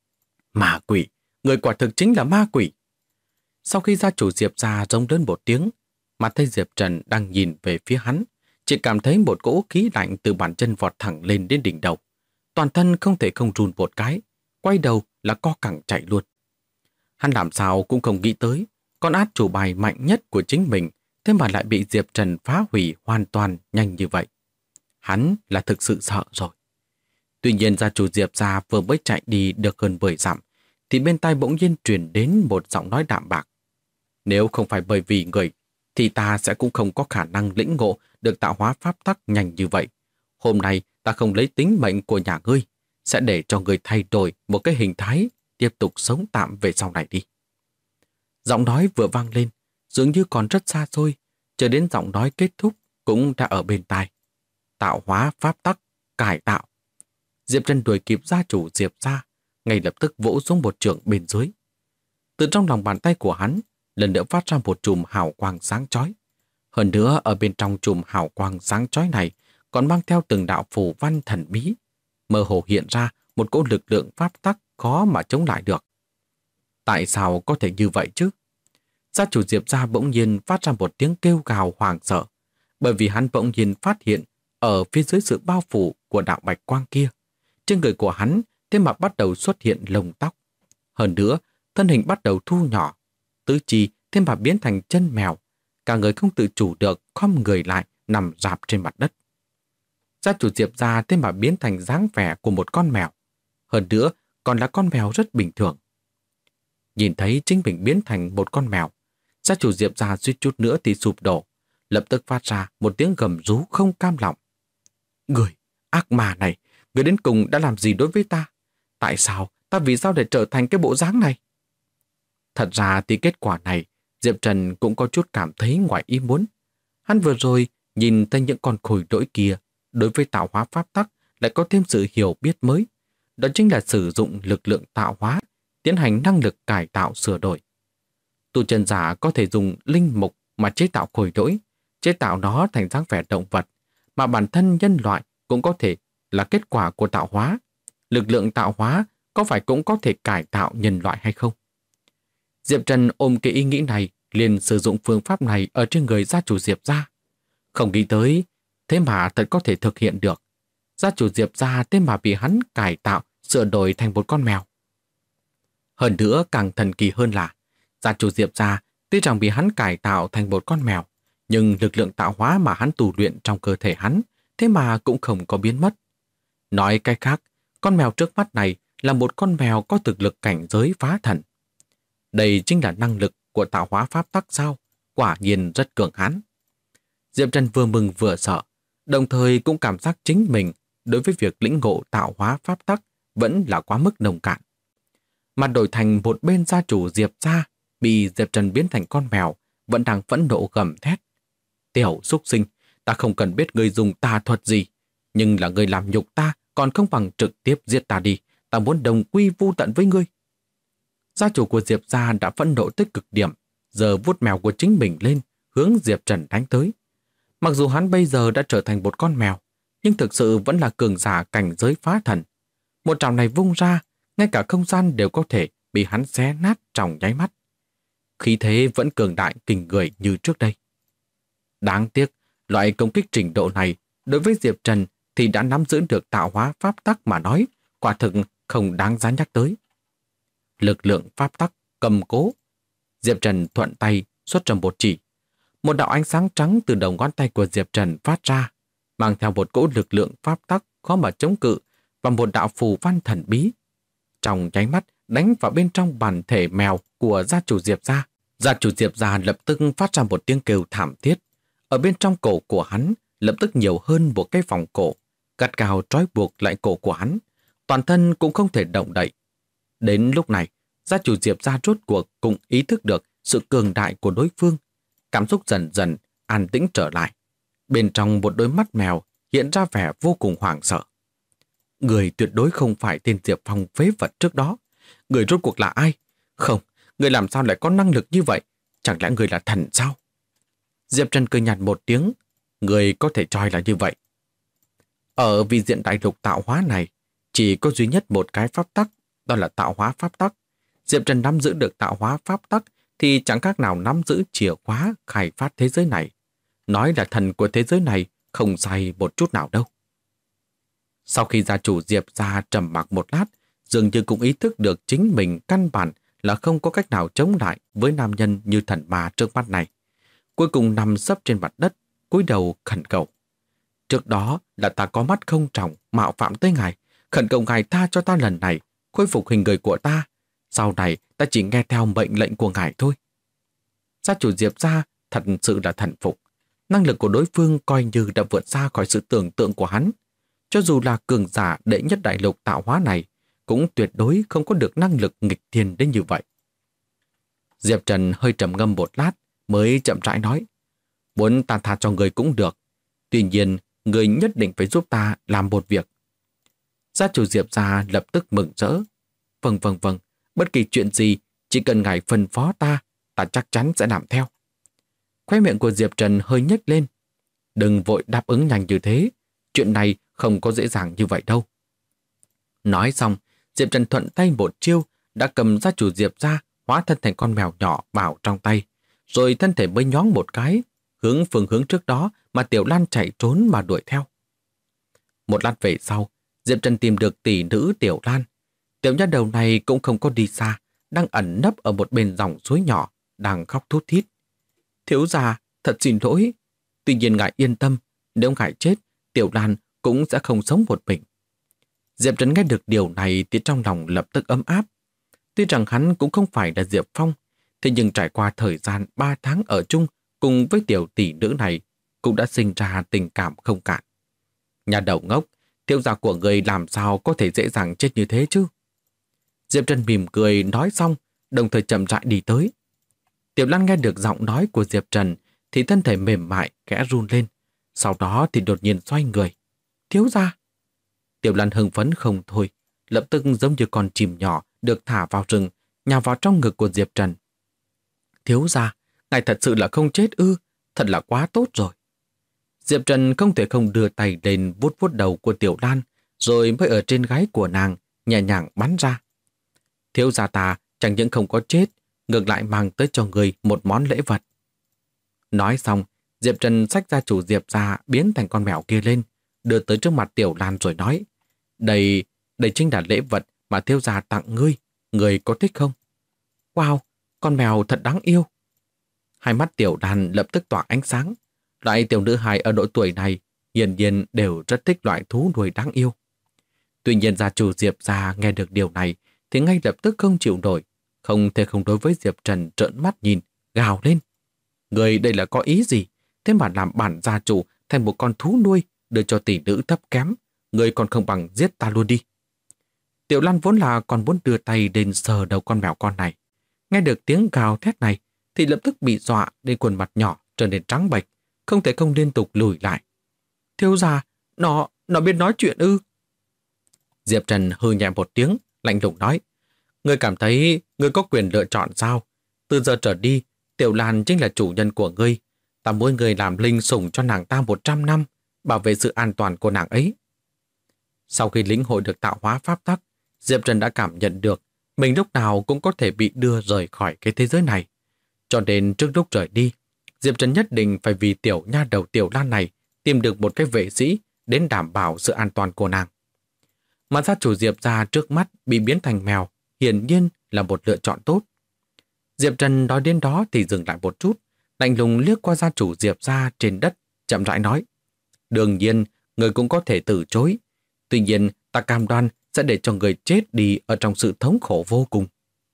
Ma quỷ, người quả thực chính là ma quỷ. Sau khi gia chủ Diệp gia rống lớn một tiếng, mà thấy Diệp Trần đang nhìn về phía hắn, chỉ cảm thấy một cỗ khí lạnh từ bàn chân vọt thẳng lên đến đỉnh đầu. Toàn thân không thể không run một cái, quay đầu là co cẳng chạy luôn. Hắn làm sao cũng không nghĩ tới, con át chủ bài mạnh nhất của chính mình, thế mà lại bị Diệp Trần phá hủy hoàn toàn nhanh như vậy. Hắn là thực sự sợ rồi. Tuy nhiên gia chủ Diệp gia vừa mới chạy đi được hơn 10 dặm, thì bên tai bỗng nhiên truyền đến một giọng nói đạm bạc. Nếu không phải bởi vì người, thì ta sẽ cũng không có khả năng lĩnh ngộ được tạo hóa pháp tắc nhanh như vậy. Hôm nay ta không lấy tính mệnh của nhà ngươi, sẽ để cho người thay đổi một cái hình thái, tiếp tục sống tạm về sau này đi. Giọng nói vừa vang lên, dường như còn rất xa xôi, chờ đến giọng nói kết thúc cũng đã ở bên tai. Tạo hóa pháp tắc, cải tạo. Diệp Trần đuổi kịp gia chủ Diệp gia, ngay lập tức vỗ xuống một trường bên dưới. Từ trong lòng bàn tay của hắn, lần nữa phát ra một chùm hào quang sáng chói. Hơn nữa, ở bên trong chùm hào quang sáng chói này còn mang theo từng đạo phù văn thần bí, mơ hồ hiện ra một cỗ lực lượng pháp tắc khó mà chống lại được. Tại sao có thể như vậy chứ? Gia chủ Diệp gia bỗng nhiên phát ra một tiếng kêu gào hoảng sợ, bởi vì hắn bỗng nhiên phát hiện ở phía dưới sự bao phủ của đạo bạch quang kia, trên người của hắn thế mà bắt đầu xuất hiện lông tóc. Hơn nữa, thân hình bắt đầu thu nhỏ, tứ chi thế mà biến thành chân mèo, cả người không tự chủ được khom người lại nằm rạp trên mặt đất. Gia chủ Diệp gia thế mà biến thành dáng vẻ của một con mèo, hơn nữa còn là con mèo rất bình thường. Nhìn thấy chính mình biến thành một con mèo, gia chủ Diệp gia suýt chút nữa thì sụp đổ, lập tức phát ra một tiếng gầm rú không cam lòng. Người, ác ma này, người đến cùng đã làm gì đối với ta? Tại sao, ta vì sao để trở thành cái bộ dáng này? Thật ra thì kết quả này, Diệp Trần cũng có chút cảm thấy ngoài ý muốn. Hắn vừa rồi nhìn thấy những con khôi lỗi kia, đối với tạo hóa pháp tắc lại có thêm sự hiểu biết mới. Đó chính là sử dụng lực lượng tạo hóa, tiến hành năng lực cải tạo sửa đổi. Tu chân giả có thể dùng linh mục mà chế tạo khôi lỗi, chế tạo nó thành dáng vẻ động vật, mà bản thân nhân loại cũng có thể là kết quả của tạo hóa. Lực lượng tạo hóa có phải cũng có thể cải tạo nhân loại hay không? Diệp Trần ôm cái ý nghĩ này, liền sử dụng phương pháp này ở trên người gia chủ Diệp gia. Không nghĩ tới, thế mà thật có thể thực hiện được. Gia chủ Diệp gia thế mà bị hắn cải tạo, sửa đổi thành một con mèo. Hơn nữa càng thần kỳ hơn là, gia chủ Diệp gia tuy rằng bị hắn cải tạo thành một con mèo, nhưng lực lượng tạo hóa mà hắn tu luyện trong cơ thể hắn, thế mà cũng không có biến mất. Nói cách khác, con mèo trước mắt này là một con mèo có thực lực cảnh giới phá thần. Đây chính là năng lực của tạo hóa pháp tắc sao? Quả nhiên rất cường hãn. Diệp Trần vừa mừng vừa sợ, đồng thời cũng cảm giác chính mình đối với việc lĩnh ngộ tạo hóa pháp tắc vẫn là quá mức nông cạn. Mặt đổi thành một bên gia chủ Diệp gia bị Diệp Trần biến thành con mèo, vẫn đang phẫn nộ gầm thét. Tiểu súc sinh, ta không cần biết ngươi dùng tà thuật gì, nhưng là ngươi làm nhục ta còn không bằng trực tiếp giết ta đi, ta muốn đồng quy vu tận với ngươi. Gia chủ của Diệp gia đã phẫn nộ tới cực điểm, giờ vuốt mèo của chính mình lên, hướng Diệp Trần đánh tới. Mặc dù hắn bây giờ đã trở thành một con mèo, nhưng thực sự vẫn là cường giả cảnh giới phá thần. Một trảo này vung ra, ngay cả không gian đều có thể bị hắn xé nát trong nháy mắt. Khí thế vẫn cường đại kinh người như trước đây. Đáng tiếc, loại công kích trình độ này đối với Diệp Trần thì đã nắm giữ được tạo hóa pháp tắc mà nói, quả thực không đáng giá nhắc tới. Lực lượng pháp tắc cầm cố. Diệp Trần thuận tay xuất ra một chỉ. Một đạo ánh sáng trắng từ đầu ngón tay của Diệp Trần phát ra, mang theo một cỗ lực lượng pháp tắc khó mà chống cự và một đạo phù văn thần bí. Trong nháy mắt đánh vào bên trong bản thể mèo của gia chủ Diệp gia. Gia chủ Diệp gia lập tức phát ra một tiếng kêu thảm thiết. Ở bên trong cổ của hắn lập tức nhiều hơn một cái vòng cổ, gắt gao trói buộc lại cổ của hắn. Toàn thân cũng không thể động đậy. Đến lúc này, gia chủ Diệp gia rốt cuộc cũng ý thức được sự cường đại của đối phương. Cảm xúc dần dần an tĩnh trở lại. Bên trong một đôi mắt mèo hiện ra vẻ vô cùng hoảng sợ. Người tuyệt đối không phải tên Diệp Phong phế vật trước đó. Người rốt cuộc là ai? Không, người làm sao lại có năng lực như vậy? Chẳng lẽ người là thần sao? Diệp Trần cười nhạt một tiếng. Người có thể coi là như vậy. Ở vị diện đại lục tạo hóa này, chỉ có duy nhất một cái pháp tắc, đó là tạo hóa pháp tắc. Diệp Trần nắm giữ được tạo hóa pháp tắc thì chẳng khác nào nắm giữ chìa khóa khai phát thế giới này. Nói là thần của thế giới này không sai một chút nào đâu. Sau khi gia chủ Diệp ra trầm mặc một lát, dường như cũng ý thức được chính mình căn bản là không có cách nào chống lại với nam nhân như thần ma trước mắt này. Cuối cùng nằm sấp trên mặt đất, cúi đầu khẩn cầu. Trước đó là ta có mắt không trọng, mạo phạm tới ngài, khẩn cầu ngài tha cho ta lần này, khôi phục hình người của ta. Sau này ta chỉ nghe theo mệnh lệnh của ngài thôi. Gia chủ Diệp ra thật sự là thần phục. Năng lực của đối phương coi như đã vượt xa khỏi sự tưởng tượng của hắn. Cho dù là cường giả đệ nhất đại lục tạo hóa này, cũng tuyệt đối không có được năng lực nghịch thiên đến như vậy. Diệp Trần hơi trầm ngâm một lát, mới chậm rãi nói. Muốn ta tha cho người cũng được. Tuy nhiên, người nhất định phải giúp ta làm một việc. Gia chủ Diệp ra lập tức mừng rỡ. Vâng, bất kỳ chuyện gì, chỉ cần ngài phân phó ta chắc chắn sẽ làm theo. Khóe miệng của Diệp Trần hơi nhếch lên. Đừng vội đáp ứng nhanh như thế, chuyện này không có dễ dàng như vậy đâu. Nói xong, Diệp Trần thuận tay một chiêu đã cầm gia chủ Diệp ra, hóa thân thành con mèo nhỏ vào trong tay, rồi thân thể mới nhoáng một cái, hướng phương hướng trước đó mà Tiểu Lan chạy trốn mà đuổi theo. Một lát về sau, Diệp Trần tìm được tỷ nữ Tiểu Lan. Tiểu nha đầu này cũng không có đi xa, đang ẩn nấp ở một bên dòng suối nhỏ, đang khóc thút thít. Thiếu gia, thật xin lỗi. Tuy nhiên ngài yên tâm, nếu ngài chết, Tiểu Lan cũng sẽ không sống một mình. Diệp Trần nghe được điều này thì trong lòng lập tức ấm áp. Tuy rằng hắn cũng không phải là Diệp Phong, thế nhưng trải qua thời gian 3 tháng ở chung cùng với tiểu tỷ nữ này, cũng đã sinh ra tình cảm không cạn. Nhà đầu ngốc, thiếu gia của người làm sao có thể dễ dàng chết như thế chứ? Diệp Trần mỉm cười nói xong, đồng thời chậm rãi đi tới. Tiểu Lan nghe được giọng nói của Diệp Trần thì thân thể mềm mại khẽ run lên, sau đó thì đột nhiên xoay người. Thiếu gia! Tiểu Lan hưng phấn không thôi, lập tức giống như con chim nhỏ được thả vào rừng, nhào vào trong ngực của Diệp Trần. Thiếu gia, ngài thật sự là không chết ư, thật là quá tốt rồi. Diệp Trần không thể không đưa tay lên vuốt vuốt đầu của Tiểu Lan, rồi mới ở trên gáy của nàng nhẹ nhàng bắn ra. Thiếu gia ta chẳng những không có chết, ngược lại mang tới cho người một món lễ vật. Nói xong, Diệp Trần xách ra chủ Diệp ra biến thành con mèo kia lên, đưa tới trước mặt Tiểu Lan rồi nói, đây chính là lễ vật mà thiếu gia tặng ngươi, người có thích không? Wow, con mèo thật đáng yêu. Hai mắt Tiểu Lan lập tức tỏa ánh sáng. Loại tiểu nữ hài ở độ tuổi này hiển nhiên đều rất thích loại thú nuôi đáng yêu. Tuy nhiên gia chủ Diệp ra nghe được điều này thì ngay lập tức không chịu nổi, không thể không đối với Diệp Trần trợn mắt nhìn, gào lên. Người đây là có ý gì? Thế mà làm bản gia chủ thành một con thú nuôi đưa cho tỷ nữ thấp kém, người còn không bằng giết ta luôn đi. Tiểu Lan vốn là còn muốn đưa tay đến sờ đầu con mèo con này. Nghe được tiếng gào thét này thì lập tức bị dọa đến khuôn mặt nhỏ trở nên trắng bệch, không thể không liên tục lùi lại. Thiếu gia, nó biết nói chuyện ư? Diệp Trần hừ nhẹ một tiếng, lạnh lùng nói. Ngươi cảm thấy ngươi có quyền lựa chọn sao? Từ giờ trở đi, Tiểu Lan chính là chủ nhân của ngươi. Ta muốn ngươi làm linh sủng cho nàng ta 100 năm, bảo vệ sự an toàn của nàng ấy. Sau khi lĩnh hội được tạo hóa pháp tắc, Diệp Trần đã cảm nhận được mình lúc nào cũng có thể bị đưa rời khỏi cái thế giới này. Cho nên trước lúc rời đi, Diệp Trần nhất định phải vì tiểu nha đầu Tiểu Lan này tìm được một cái vệ sĩ đến đảm bảo sự an toàn của nàng. Mà gia chủ Diệp ra trước mắt bị biến thành mèo hiển nhiên là một lựa chọn tốt. Diệp Trần nói đến đó thì dừng lại một chút, lạnh lùng liếc qua gia chủ Diệp ra trên đất, chậm rãi nói. Đương nhiên, người cũng có thể từ chối. Tuy nhiên, ta cam đoan sẽ để cho người chết đi ở trong sự thống khổ vô cùng.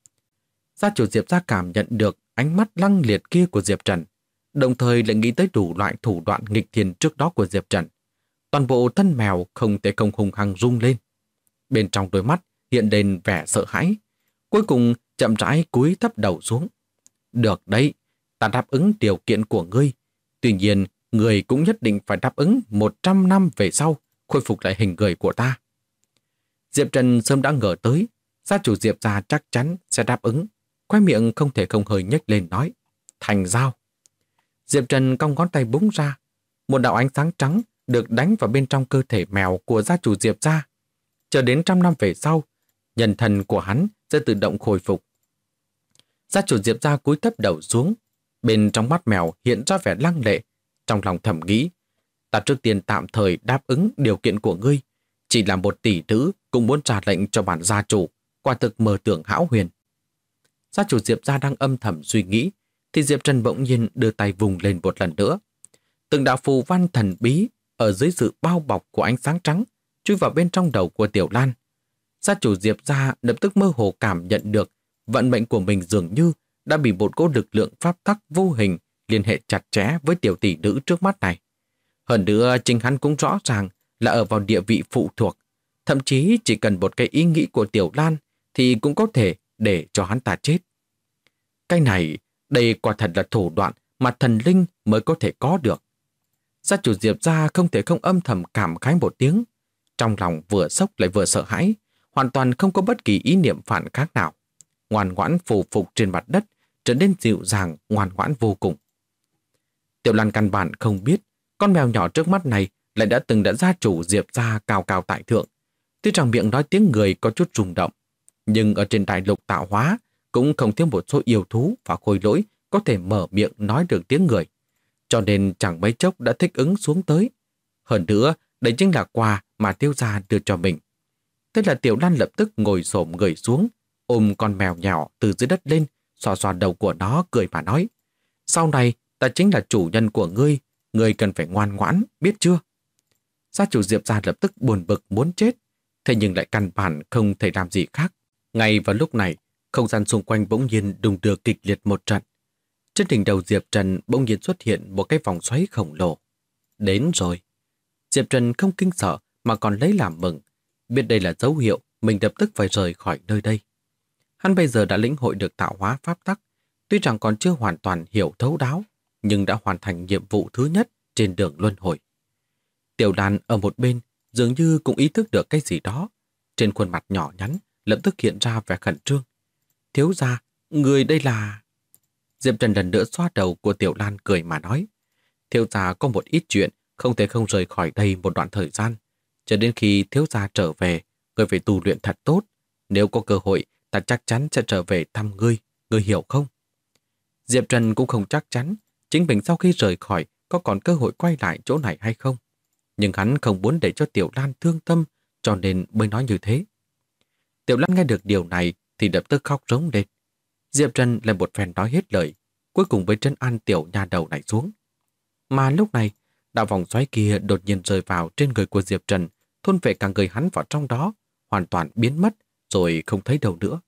Gia chủ Diệp ra cảm nhận được ánh mắt lăng liệt kia của Diệp Trần, đồng thời lại nghĩ tới đủ loại thủ đoạn nghịch thiên trước đó của Diệp Trần. Toàn bộ thân mèo không thể không hung hăng rung lên. Bên trong đôi mắt hiện lên vẻ sợ hãi. Cuối cùng chậm rãi cúi thấp đầu xuống. Được đấy, ta đáp ứng điều kiện của ngươi. Tuy nhiên, ngươi cũng nhất định phải đáp ứng 100 năm về sau khôi phục lại hình người của ta. Diệp Trần sớm đã ngờ tới, gia chủ Diệp ra chắc chắn sẽ đáp ứng. Khóe miệng không thể không hơi nhếch lên nói. Thành giao. Diệp Trần cong ngón tay búng ra. Một đạo ánh sáng trắng được đánh vào bên trong cơ thể mèo của gia chủ Diệp ra. Chờ đến 100 năm về sau, nhân thần của hắn sẽ tự động khôi phục. Gia chủ Diệp gia cúi thấp đầu xuống, bên trong mắt mèo hiện ra vẻ lăng lệ, trong lòng thầm nghĩ, ta trước tiên tạm thời đáp ứng điều kiện của ngươi, chỉ là một tỷ nữ cũng muốn trả lệnh cho bản gia chủ, quả thực mơ tưởng hão huyền. Gia chủ Diệp gia đang âm thầm suy nghĩ, thì Diệp Trần bỗng nhiên đưa tay vùng lên một lần nữa. Từng đạo phù văn thần bí ở dưới sự bao bọc của ánh sáng trắng chui vào bên trong đầu của Tiểu Lan. Gia chủ Diệp gia lập tức mơ hồ cảm nhận được vận mệnh của mình dường như đã bị một cỗ lực lượng pháp tắc vô hình liên hệ chặt chẽ với tiểu tỷ nữ trước mắt này. Hơn nữa, chính hắn cũng rõ ràng là ở vào địa vị phụ thuộc. Thậm chí chỉ cần một cái ý nghĩ của Tiểu Lan thì cũng có thể để cho hắn ta chết. Cái này, đây quả thật là thủ đoạn mà thần linh mới có thể có được. Gia chủ Diệp gia không thể không âm thầm cảm khái một tiếng. Trong lòng vừa sốc lại vừa sợ hãi, hoàn toàn không có bất kỳ ý niệm phản kháng nào. Ngoan ngoãn phù phục trên mặt đất, trở nên dịu dàng, ngoan ngoãn vô cùng. Tiểu Lan căn bản không biết, con mèo nhỏ trước mắt này lại đã từng đã gia chủ Diệp gia cao cao tại thượng. Tuy rằng miệng nói tiếng người có chút rung động, nhưng ở trên đại lục tạo hóa cũng không thiếu một số yêu thú và khôi lỗi có thể mở miệng nói được tiếng người. Cho nên chẳng mấy chốc đã thích ứng xuống tới. Hơn nữa, đây chính là quà mà Tiêu gia đưa cho mình. Thế là Tiểu Lan lập tức ngồi xổm người xuống, ôm con mèo nhỏ từ dưới đất lên, xoa xoa đầu của nó cười mà nói. Sau này, ta chính là chủ nhân của ngươi cần phải ngoan ngoãn, biết chưa? Gia chủ Diệp gia lập tức buồn bực muốn chết, thế nhưng lại căn bản không thể làm gì khác. Ngay vào lúc này, không gian xung quanh bỗng nhiên đùng đưa kịch liệt một trận. Trên đỉnh đầu Diệp Trần bỗng nhiên xuất hiện một cái vòng xoáy khổng lồ. Đến rồi. Diệp Trần không kinh sợ mà còn lấy làm mừng. Biết đây là dấu hiệu mình lập tức phải rời khỏi nơi đây. Hắn bây giờ đã lĩnh hội được tạo hóa pháp tắc. Tuy rằng còn chưa hoàn toàn hiểu thấu đáo, nhưng đã hoàn thành nhiệm vụ thứ nhất trên đường luân hồi. Tiểu Lan ở một bên dường như cũng ý thức được cái gì đó. Trên khuôn mặt nhỏ nhắn lập tức hiện ra vẻ khẩn trương. Thiếu gia, người đây là... Diệp Trần lần nữa xoa đầu của Tiểu Lan cười mà nói. Thiếu gia có một ít chuyện không thể không rời khỏi đây một đoạn thời gian. Cho đến khi thiếu gia trở về, người phải tu luyện thật tốt. Nếu có cơ hội, ta chắc chắn sẽ trở về thăm ngươi hiểu không? Diệp Trần cũng không chắc chắn chính mình sau khi rời khỏi có còn cơ hội quay lại chỗ này hay không. Nhưng hắn không muốn để cho Tiểu Lan thương tâm, cho nên mới nói như thế. Tiểu Lan nghe được điều này thì lập tức khóc rống lên. Diệp Trần lại một phen nói hết lời, cuối cùng với trấn an tiểu nha đầu này xuống. Mà lúc này, đạo vòng xoáy kia đột nhiên rơi vào trên người của Diệp Trần, thôn vệ cả người hắn vào trong đó, hoàn toàn biến mất rồi không thấy đâu nữa.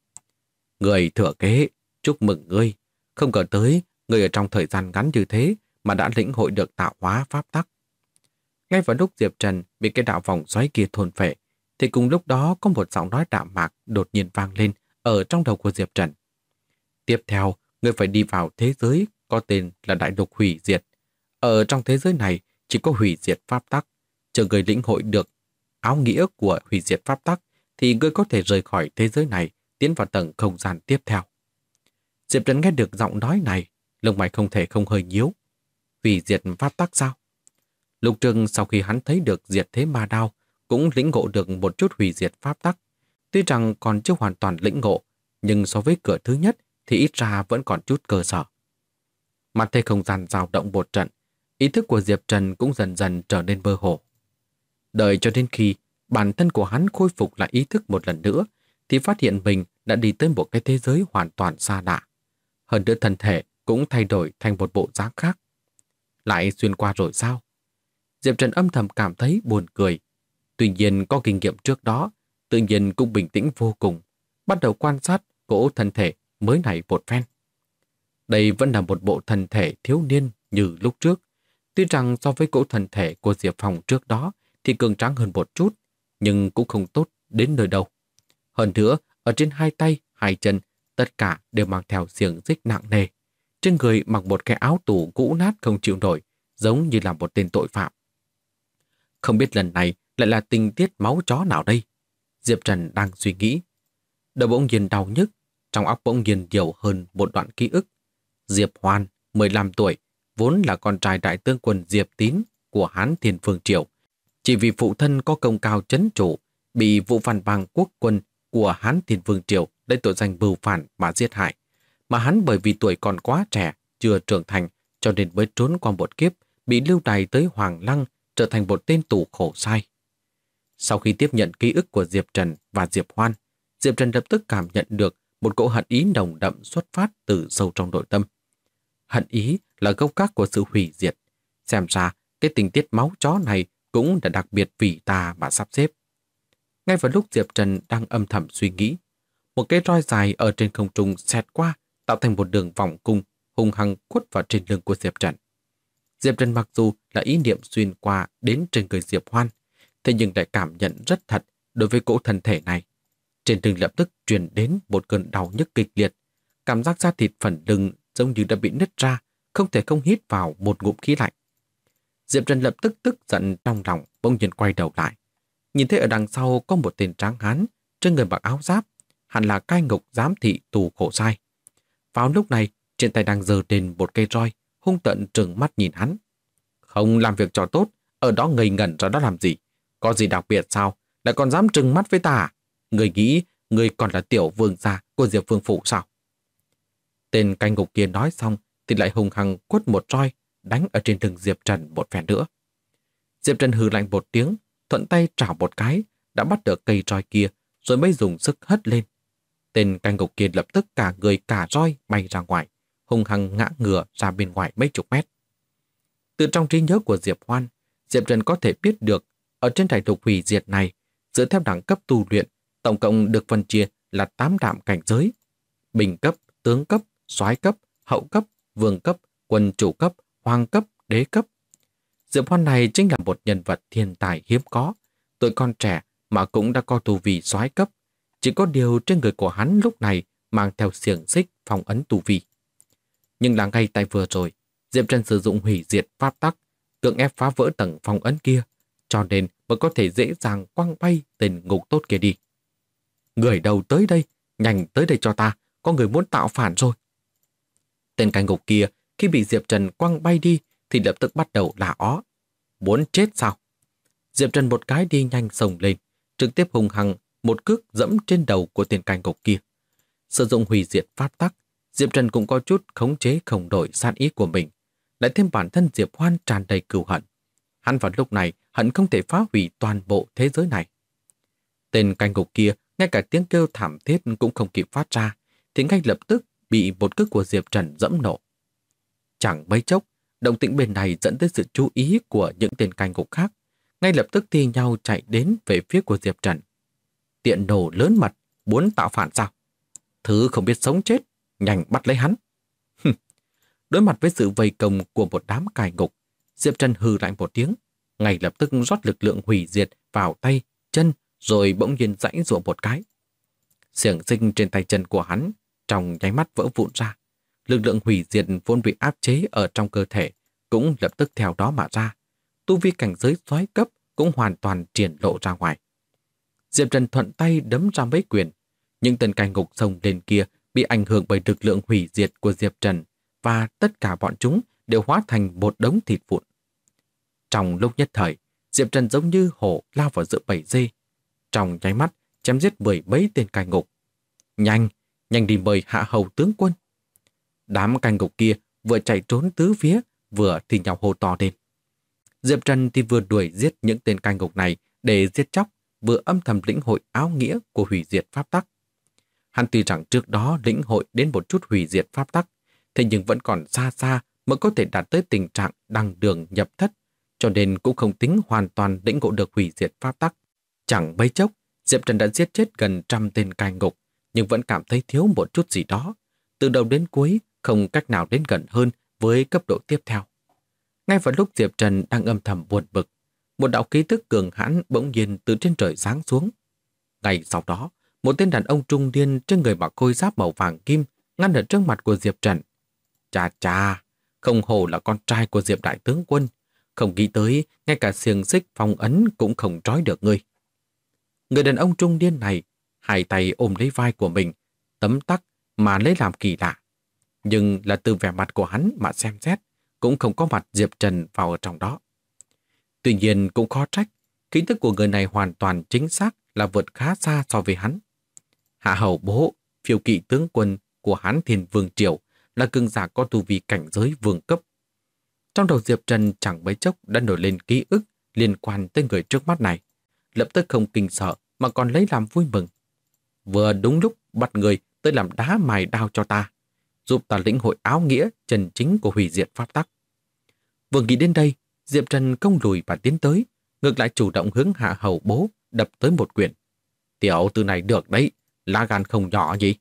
Người thừa kế, chúc mừng ngươi. Không ngờ tới, ngươi ở trong thời gian ngắn như thế mà đã lĩnh hội được tạo hóa pháp tắc. Ngay vào lúc Diệp Trần bị cái đạo vòng xoáy kia thôn phệ, thì cùng lúc đó có một giọng nói đạm mạc đột nhiên vang lên ở trong đầu của Diệp Trần. Tiếp theo, ngươi phải đi vào thế giới có tên là Đại Lục Hủy Diệt. Ở trong thế giới này chỉ có hủy diệt pháp tắc. Chờ ngươi lĩnh hội được áo nghĩa của hủy diệt pháp tắc thì ngươi có thể rời khỏi thế giới này, tiến vào tầng không gian tiếp theo. Diệp Trần nghe được giọng nói này, lông mày không thể không hơi nhíu. Hủy diệt pháp tắc sao? Lục Trừng sau khi hắn thấy được diệt thế ma đao cũng lĩnh ngộ được một chút hủy diệt pháp tắc. Tuy rằng còn chưa hoàn toàn lĩnh ngộ, nhưng so với cửa thứ nhất thì ít ra vẫn còn chút cơ sở. Mặt thấy không gian dao động một trận, ý thức của Diệp Trần cũng dần dần trở nên mơ hồ. Đợi cho đến khi bản thân của hắn khôi phục lại ý thức một lần nữa, thì phát hiện mình đã đi tới một cái thế giới hoàn toàn xa lạ. Hơn nữa thân thể cũng thay đổi thành một bộ dáng khác. Lại xuyên qua rồi sao? Diệp Trần âm thầm cảm thấy buồn cười. Tuy nhiên có kinh nghiệm trước đó, tự nhiên cũng bình tĩnh vô cùng, bắt đầu quan sát cỗ thân thể mới này một phen. Đây vẫn là một bộ thân thể thiếu niên như lúc trước. Tuy rằng so với cỗ thân thể của Diệp Phong trước đó thì cường tráng hơn một chút, nhưng cũng không tốt đến nơi đâu. Hơn nữa, ở trên hai tay, hai chân, tất cả đều mang theo xiềng xích nặng nề. Trên người mặc một cái áo tù cũ nát không chịu nổi, giống như là một tên tội phạm. Không biết lần này lại là tình tiết máu chó nào đây? Diệp Trần đang suy nghĩ. Đầu bỗng nhiên đau nhức, trong óc bỗng nhiên nhiều hơn một đoạn ký ức. Diệp Hoan, 15 tuổi, vốn là con trai đại tướng quân Diệp Tín của Hán Thiên Vương Triều. Chỉ vì phụ thân có công cao chấn chủ, bị Vũ Văn Bang quốc quân của Hán Thiên Vương Triều lấy tội danh bưu phản mà giết hại. mà hắn bởi vì tuổi còn quá trẻ, chưa trưởng thành, cho nên mới trốn qua một kiếp, bị lưu đày tới Hoàng Lăng, trở thành một tên tù khổ sai. Sau khi tiếp nhận ký ức của Diệp Trần và Diệp Hoan, Diệp Trần lập tức cảm nhận được một cỗ hận ý nồng đậm xuất phát từ sâu trong nội tâm. Hận ý là gốc gác của sự hủy diệt. Xem ra, cái tình tiết máu chó này cũng đã đặc biệt vì ta mà sắp xếp. Ngay vào lúc Diệp Trần đang âm thầm suy nghĩ, một cái roi dài ở trên không trung xẹt qua, tạo thành một đường vòng cung, hung hăng quất vào trên lưng của Diệp Trần. Diệp Trần mặc dù là ý niệm xuyên qua đến trên người Diệp Hoan, thế nhưng lại cảm nhận rất thật đối với cỗ thân thể này. Trên lưng lập tức truyền đến một cơn đau nhức kịch liệt, cảm giác da thịt phần lưng giống như đã bị nứt ra, không thể không hít vào một ngụm khí lạnh. Diệp Trần lập tức tức giận trong lòng, bỗng nhiên quay đầu lại. Nhìn thấy ở đằng sau có một tên tráng hán, trên người mặc áo giáp, hẳn là cai ngục giám thị tù khổ sai. Vào lúc này, trên tay đang giơ lên một cây roi, hung tợn trừng mắt nhìn hắn. Không làm việc cho tốt, ở đó ngây ngẩn ra đó làm gì? Có gì đặc biệt sao? Lại còn dám trừng mắt với ta à? Người nghĩ người còn là tiểu vương gia của Diệp Vương Phủ sao? Tên cai ngục kia nói xong thì lại hung hăng quất một roi, đánh ở trên lưng Diệp Trần một phen nữa. Diệp Trần hừ lạnh một tiếng, thuận tay trảo một cái, đã bắt được cây roi kia, rồi mới dùng sức hất lên. Tên cai ngục kia lập tức cả người cả roi bay ra ngoài, hung hăng ngã ngửa ra bên ngoài mấy chục mét. Từ trong trí nhớ của Diệp Hoan, Diệp Trần có thể biết được ở trên đại lục hủy diệt này, dựa theo đẳng cấp tu luyện, tổng cộng được phân chia là 8 đạm cảnh giới: bình cấp, tướng cấp, soái cấp, hậu cấp, vương cấp, quân chủ cấp, hoàng cấp, đế cấp. Diệp Hoan này chính là một nhân vật thiên tài hiếm có, tuổi còn trẻ mà cũng đã có tu vi soái cấp. Chỉ có điều trên người của hắn lúc này mang theo xiềng xích phong ấn tu vi. Nhưng là ngay tại vừa rồi, Diệp Trần sử dụng hủy diệt pháp tắc, cưỡng ép phá vỡ tầng phong ấn kia, cho nên mới có thể dễ dàng quăng bay tên ngục tốt kia đi. Người đâu tới đây, nhanh tới đây cho ta, có người muốn tạo phản rồi. Tên cai ngục kia khi bị Diệp Trần quăng bay đi thì lập tức bắt đầu la ó. Muốn chết sao? Diệp Trần một cái đi nhanh xông lên, trực tiếp hung hăng một cước dẫm trên đầu của tên cai ngục kia. Sử dụng hủy diệt pháp tắc, Diệp Trần cũng có chút khống chế không đổi sát ý của mình, lại thêm bản thân Diệp Hoan tràn đầy cừu hận. Hắn vào lúc này hận không thể phá hủy toàn bộ thế giới này. Tên cai ngục kia ngay cả tiếng kêu thảm thiết cũng không kịp phát ra, thì ngay lập tức bị một cước của Diệp Trần dẫm nổ. Chẳng mấy chốc, động tĩnh bên này dẫn tới sự chú ý của những tên cai ngục khác, ngay lập tức thi nhau chạy đến về phía của Diệp Trần. Tiện đồ lớn mật, muốn tạo phản sao? Thứ không biết sống chết, nhanh bắt lấy hắn. Đối mặt với sự vây công của một đám cai ngục, Diệp Trần hừ lại một tiếng, ngay lập tức rót lực lượng hủy diệt vào tay, chân, rồi bỗng nhiên giãy giụa một cái. Xiềng xích trên tay chân của hắn trong nháy mắt vỡ vụn ra. Lực lượng hủy diệt vốn bị áp chế ở trong cơ thể cũng lập tức theo đó mà ra. Tu vi cảnh giới soái cấp cũng hoàn toàn triển lộ ra ngoài. Diệp Trần thuận tay đấm ra mấy quyền, nhưng tên cai ngục xông lên kia bị ảnh hưởng bởi lực lượng hủy diệt của Diệp Trần, và tất cả bọn chúng đều hóa thành một đống thịt vụn. Trong lúc nhất thời, Diệp Trần giống như hổ lao vào giữa bầy dê, trong nháy mắt chém giết 10 mấy tên cai ngục. Nhanh, nhanh đi mời hạ hầu tướng quân. Đám cai ngục kia vừa chạy trốn tứ phía, vừa thì nhau hô to lên. Diệp Trần thì vừa đuổi giết những tên cai ngục này để giết chóc, vừa âm thầm lĩnh hội áo nghĩa của hủy diệt pháp tắc. Hắn tuy rằng trước đó lĩnh hội đến một chút hủy diệt pháp tắc, thế nhưng vẫn còn xa xa mới có thể đạt tới tình trạng đăng đường nhập thất, cho nên cũng không tính hoàn toàn lĩnh ngộ được hủy diệt pháp tắc. Chẳng mấy chốc, Diệp Trần đã giết chết gần 100 tên cai ngục, nhưng vẫn cảm thấy thiếu một chút gì đó. Từ đầu đến cuối, không cách nào đến gần hơn với cấp độ tiếp theo. Ngay vào lúc Diệp Trần đang âm thầm buồn bực, một đạo khí tức cường hãn bỗng nhiên từ trên trời giáng xuống. Ngay sau đó, một tên đàn ông trung niên trên người mặc khôi giáp màu vàng kim ngăn ở trước mặt của Diệp Trần. Chà chà, không hổ là con trai của Diệp đại tướng quân, không nghĩ tới ngay cả xiềng xích phong ấn cũng không trói được ngươi. Người đàn ông trung niên này hai tay ôm lấy vai của mình, tấm tắc mà lấy làm kỳ lạ. Nhưng là từ vẻ mặt của hắn mà xem xét, cũng không có mặt Diệp Trần vào ở trong đó. Tuy nhiên cũng khó trách, khí tức của người này hoàn toàn chính xác là vượt khá xa so với hắn. Hạ hầu bố, phiêu kỵ tướng quân, của Hán Thiên Vương Triều là cường giả có tu vi cảnh giới vương cấp. Trong đầu Diệp Trần chẳng mấy chốc đã nổi lên ký ức liên quan tới người trước mắt này. Lập tức không kinh sợ mà còn lấy làm vui mừng. Vừa đúng lúc bắt người tới làm đá mài đao cho ta, giúp ta lĩnh hội áo nghĩa chân chính của hủy diệt pháp tắc. Vừa nghĩ đến đây, Diệp Trần không lùi và tiến tới, ngược lại chủ động hướng Hạ Hầu Bố đập tới một quyền. Tiểu tử này được đấy, lá gan không nhỏ gì.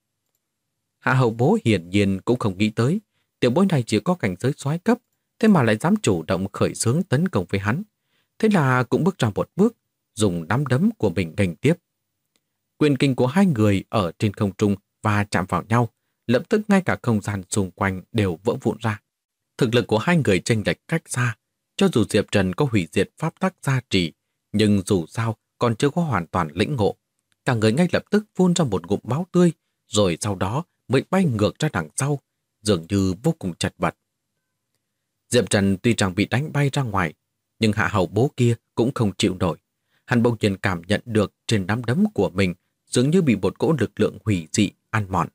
Hạ Hầu Bố hiển nhiên cũng không nghĩ tới, tiểu bối này chỉ có cảnh giới soái cấp, thế mà lại dám chủ động khởi xướng tấn công với hắn. Thế là cũng bước ra một bước, dùng nắm đấm của mình nghênh tiếp. Quyền kinh của hai người ở trên không trung và chạm vào nhau, lập tức ngay cả không gian xung quanh đều vỡ vụn ra. Thực lực của hai người chênh lệch cách xa, cho dù Diệp Trần có hủy diệt pháp tắc gia trì, nhưng dù sao còn chưa có hoàn toàn lĩnh ngộ. Cả người ngay lập tức phun ra một ngụm máu tươi, rồi sau đó mới bay ngược ra đằng sau, dường như vô cùng chật vật. Diệp Trần tuy rằng bị đánh bay ra ngoài, nhưng Hạ Hầu Bố kia cũng không chịu nổi. Hắn bỗng nhiên cảm nhận được trên nắm đấm của mình dường như bị một cỗ lực lượng hủy dị ăn mòn.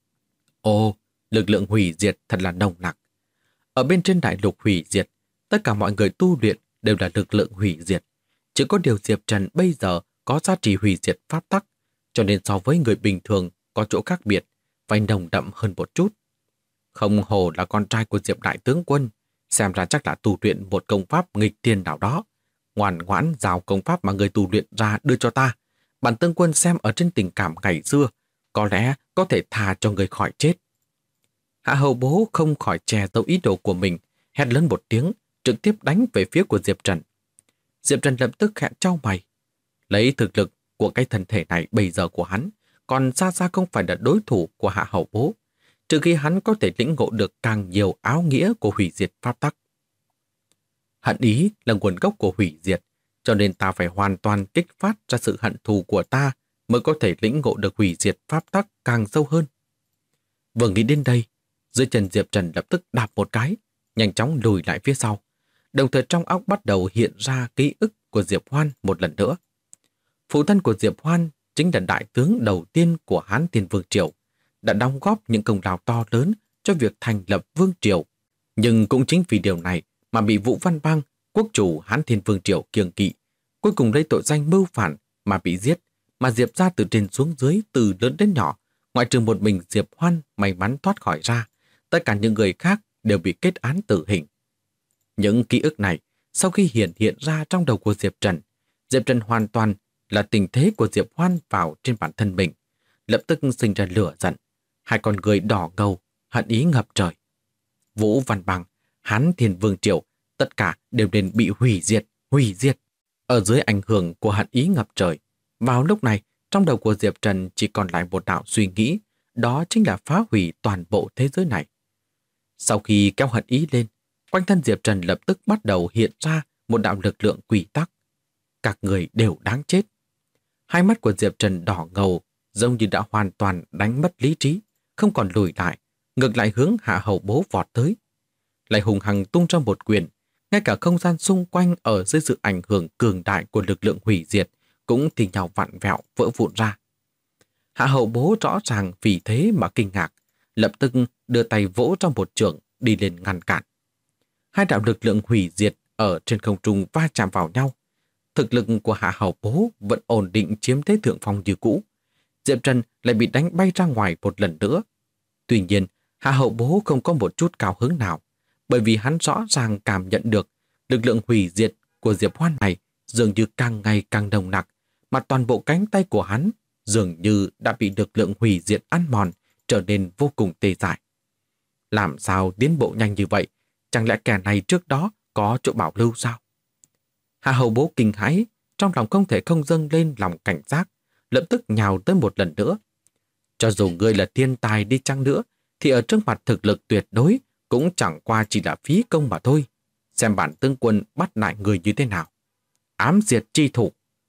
Ồ, lực lượng hủy diệt thật là nồng nặc. Ở bên trên đại lục hủy diệt, tất cả mọi người tu luyện đều là lực lượng hủy diệt. Chỉ có điều Diệp Trần bây giờ có giá trị hủy diệt pháp tắc, cho nên so với người bình thường có chỗ khác biệt, phải nồng đậm hơn một chút. Không hồ là con trai của Diệp Đại Tướng Quân, xem ra chắc là tu luyện một công pháp nghịch thiên nào đó. Ngoan ngoãn giao công pháp mà người tu luyện ra đưa cho ta. Bản tướng quân xem ở trên tình cảm ngày xưa, có lẽ có thể tha cho người khỏi chết. Hạ Hầu Bố không khỏi che giấu ý đồ của mình, hét lớn một tiếng, trực tiếp đánh về phía của Diệp Trần. Diệp Trần lập tức khẽ chau mày. Lấy thực lực của cái thân thể này bây giờ của hắn, còn xa xa không phải là đối thủ của Hạ Hầu Bố, trừ khi hắn có thể lĩnh ngộ được càng nhiều áo nghĩa của hủy diệt pháp tắc. Hận ý là nguồn gốc của hủy diệt, cho nên ta phải hoàn toàn kích phát ra sự hận thù của ta mới có thể lĩnh ngộ được hủy diệt pháp tắc càng sâu hơn. Vừa nghĩ đến đây, dưới chân Diệp Trần lập tức đạp một cái, nhanh chóng lùi lại phía sau. Đồng thời trong óc bắt đầu hiện ra ký ức của Diệp Hoan một lần nữa. Phụ thân của Diệp Hoan chính là đại tướng đầu tiên của Hán Thiên Vương Triều, đã đóng góp những công lao to lớn cho việc thành lập Vương Triều. Nhưng cũng chính vì điều này mà bị Vũ Văn Bang, quốc chủ Hán Thiên Vương Triều kiêng kỵ, cuối cùng lấy tội danh mưu phản mà bị giết, mà Diệp ra từ trên xuống dưới, từ lớn đến nhỏ, ngoại trừ một mình Diệp Hoan may mắn thoát khỏi ra, tất cả những người khác đều bị kết án tử hình. Những ký ức này sau khi hiện ra trong đầu của Diệp Trần hoàn toàn là tình thế của Diệp Hoan vào trên bản thân mình, lập tức sinh ra lửa giận, hai con người đỏ ngầu, hận ý ngập trời. Vũ Văn Bang, Hán Thiên Vương Triều, tất cả đều nên bị hủy diệt. Ở dưới ảnh hưởng của hận ý ngập trời, vào lúc này, trong đầu của Diệp Trần chỉ còn lại một đạo suy nghĩ, đó chính là phá hủy toàn bộ thế giới này. Sau khi kéo hận ý lên, quanh thân Diệp Trần lập tức bắt đầu hiện ra một đạo lực lượng quy tắc. Các người đều đáng chết. Hai mắt của Diệp Trần đỏ ngầu, giống như đã hoàn toàn đánh mất lý trí, không còn lùi lại, ngược lại hướng Hạ Hầu Bố vọt tới. Lại hùng hăng tung ra một quyền, ngay cả không gian xung quanh ở dưới sự ảnh hưởng cường đại của lực lượng hủy diệt cũng thì nhau vặn vẹo vỡ vụn ra. Hạ Hầu Bố rõ ràng vì thế mà kinh ngạc, lập tức đưa tay vỗ trong một chưởng đi lên ngăn cản. Hai đạo lực lượng hủy diệt ở trên không trung va chạm vào nhau. Thực lực của Hạ Hầu Bố vẫn ổn định chiếm thế thượng phong như cũ. Diệp Trần lại bị đánh bay ra ngoài một lần nữa. Tuy nhiên, Hạ Hầu Bố không có một chút cao hứng nào, bởi vì hắn rõ ràng cảm nhận được lực lượng hủy diệt của Diệp Hoan này dường như càng ngày càng nồng nặc, mà toàn bộ cánh tay của hắn dường như đã bị lực lượng hủy diệt ăn mòn, trở nên vô cùng tê dại. Làm sao tiến bộ nhanh như vậy? Chẳng lẽ kẻ này trước đó có chỗ bảo lưu sao? Hạ Hầu Bố kinh hãi, trong lòng không thể không dâng lên lòng cảnh giác, lập tức nhào tới một lần nữa. Cho dù ngươi là thiên tài đi chăng nữa, thì ở trước mặt thực lực tuyệt đối cũng chẳng qua chỉ là phí công mà thôi. Xem bản tướng quân bắt lại người như thế nào. Ám diệt chi thủ.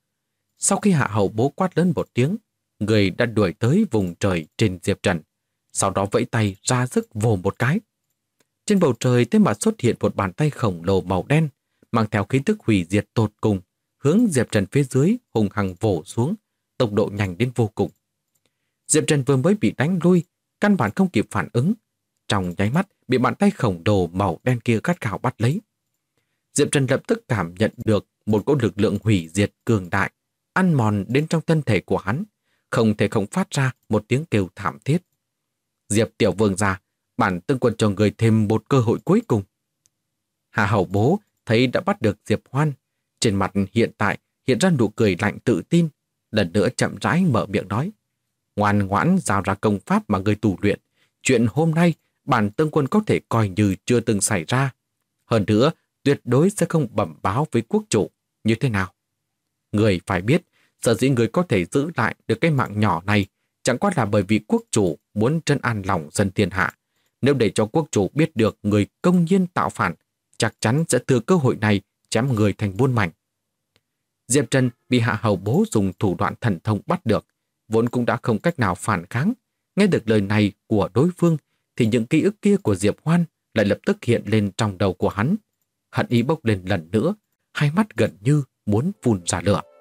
Sau khi Hạ Hầu Bố quát lớn một tiếng, người đã đuổi tới vùng trời trên Diệp Trần, sau đó vẫy tay ra sức vồ một cái. Trên bầu trời thế mà xuất hiện một bàn tay khổng lồ màu đen, mang theo khí tức hủy diệt tột cùng, hướng Diệp Trần phía dưới hùng hăng vồ xuống, tốc độ nhanh đến vô cùng. Diệp Trần vừa mới bị đánh lui, căn bản không kịp phản ứng. Trong nháy mắt bị bàn tay khổng lồ màu đen kia gắt gao bắt lấy. Diệp Trần lập tức cảm nhận được một cỗ lực lượng hủy diệt cường đại, ăn mòn đến trong thân thể của hắn, không thể không phát ra một tiếng kêu thảm thiết. Diệp tiểu vương gia, bản Tương Quân cho người thêm một cơ hội cuối cùng. Hạ Hầu Bố thấy đã bắt được Diệp Hoan, trên mặt hiện ra nụ cười lạnh tự tin, lần nữa chậm rãi mở miệng nói: ngoan ngoãn giao ra công pháp mà người tu luyện, chuyện hôm nay bản Tương Quân có thể coi như chưa từng xảy ra. Hơn nữa, tuyệt đối sẽ không bẩm báo với quốc chủ. Như thế nào? Người phải biết, sở dĩ người có thể giữ lại được cái mạng nhỏ này chẳng qua là bởi vì quốc chủ muốn trấn an lòng dân thiên hạ. Nếu để cho quốc chủ biết được người công nhiên tạo phản, chắc chắn sẽ thừa cơ hội này chém người thành muôn mảnh. Diệp Trần bị Hạ Hầu Bố dùng thủ đoạn thần thông bắt được, vốn cũng đã không cách nào phản kháng. Nghe được lời này của đối phương thì những ký ức kia của Diệp Hoan lại lập tức hiện lên trong đầu của hắn. Hận ý bốc lên lần nữa, hai mắt gần như muốn phun ra lửa.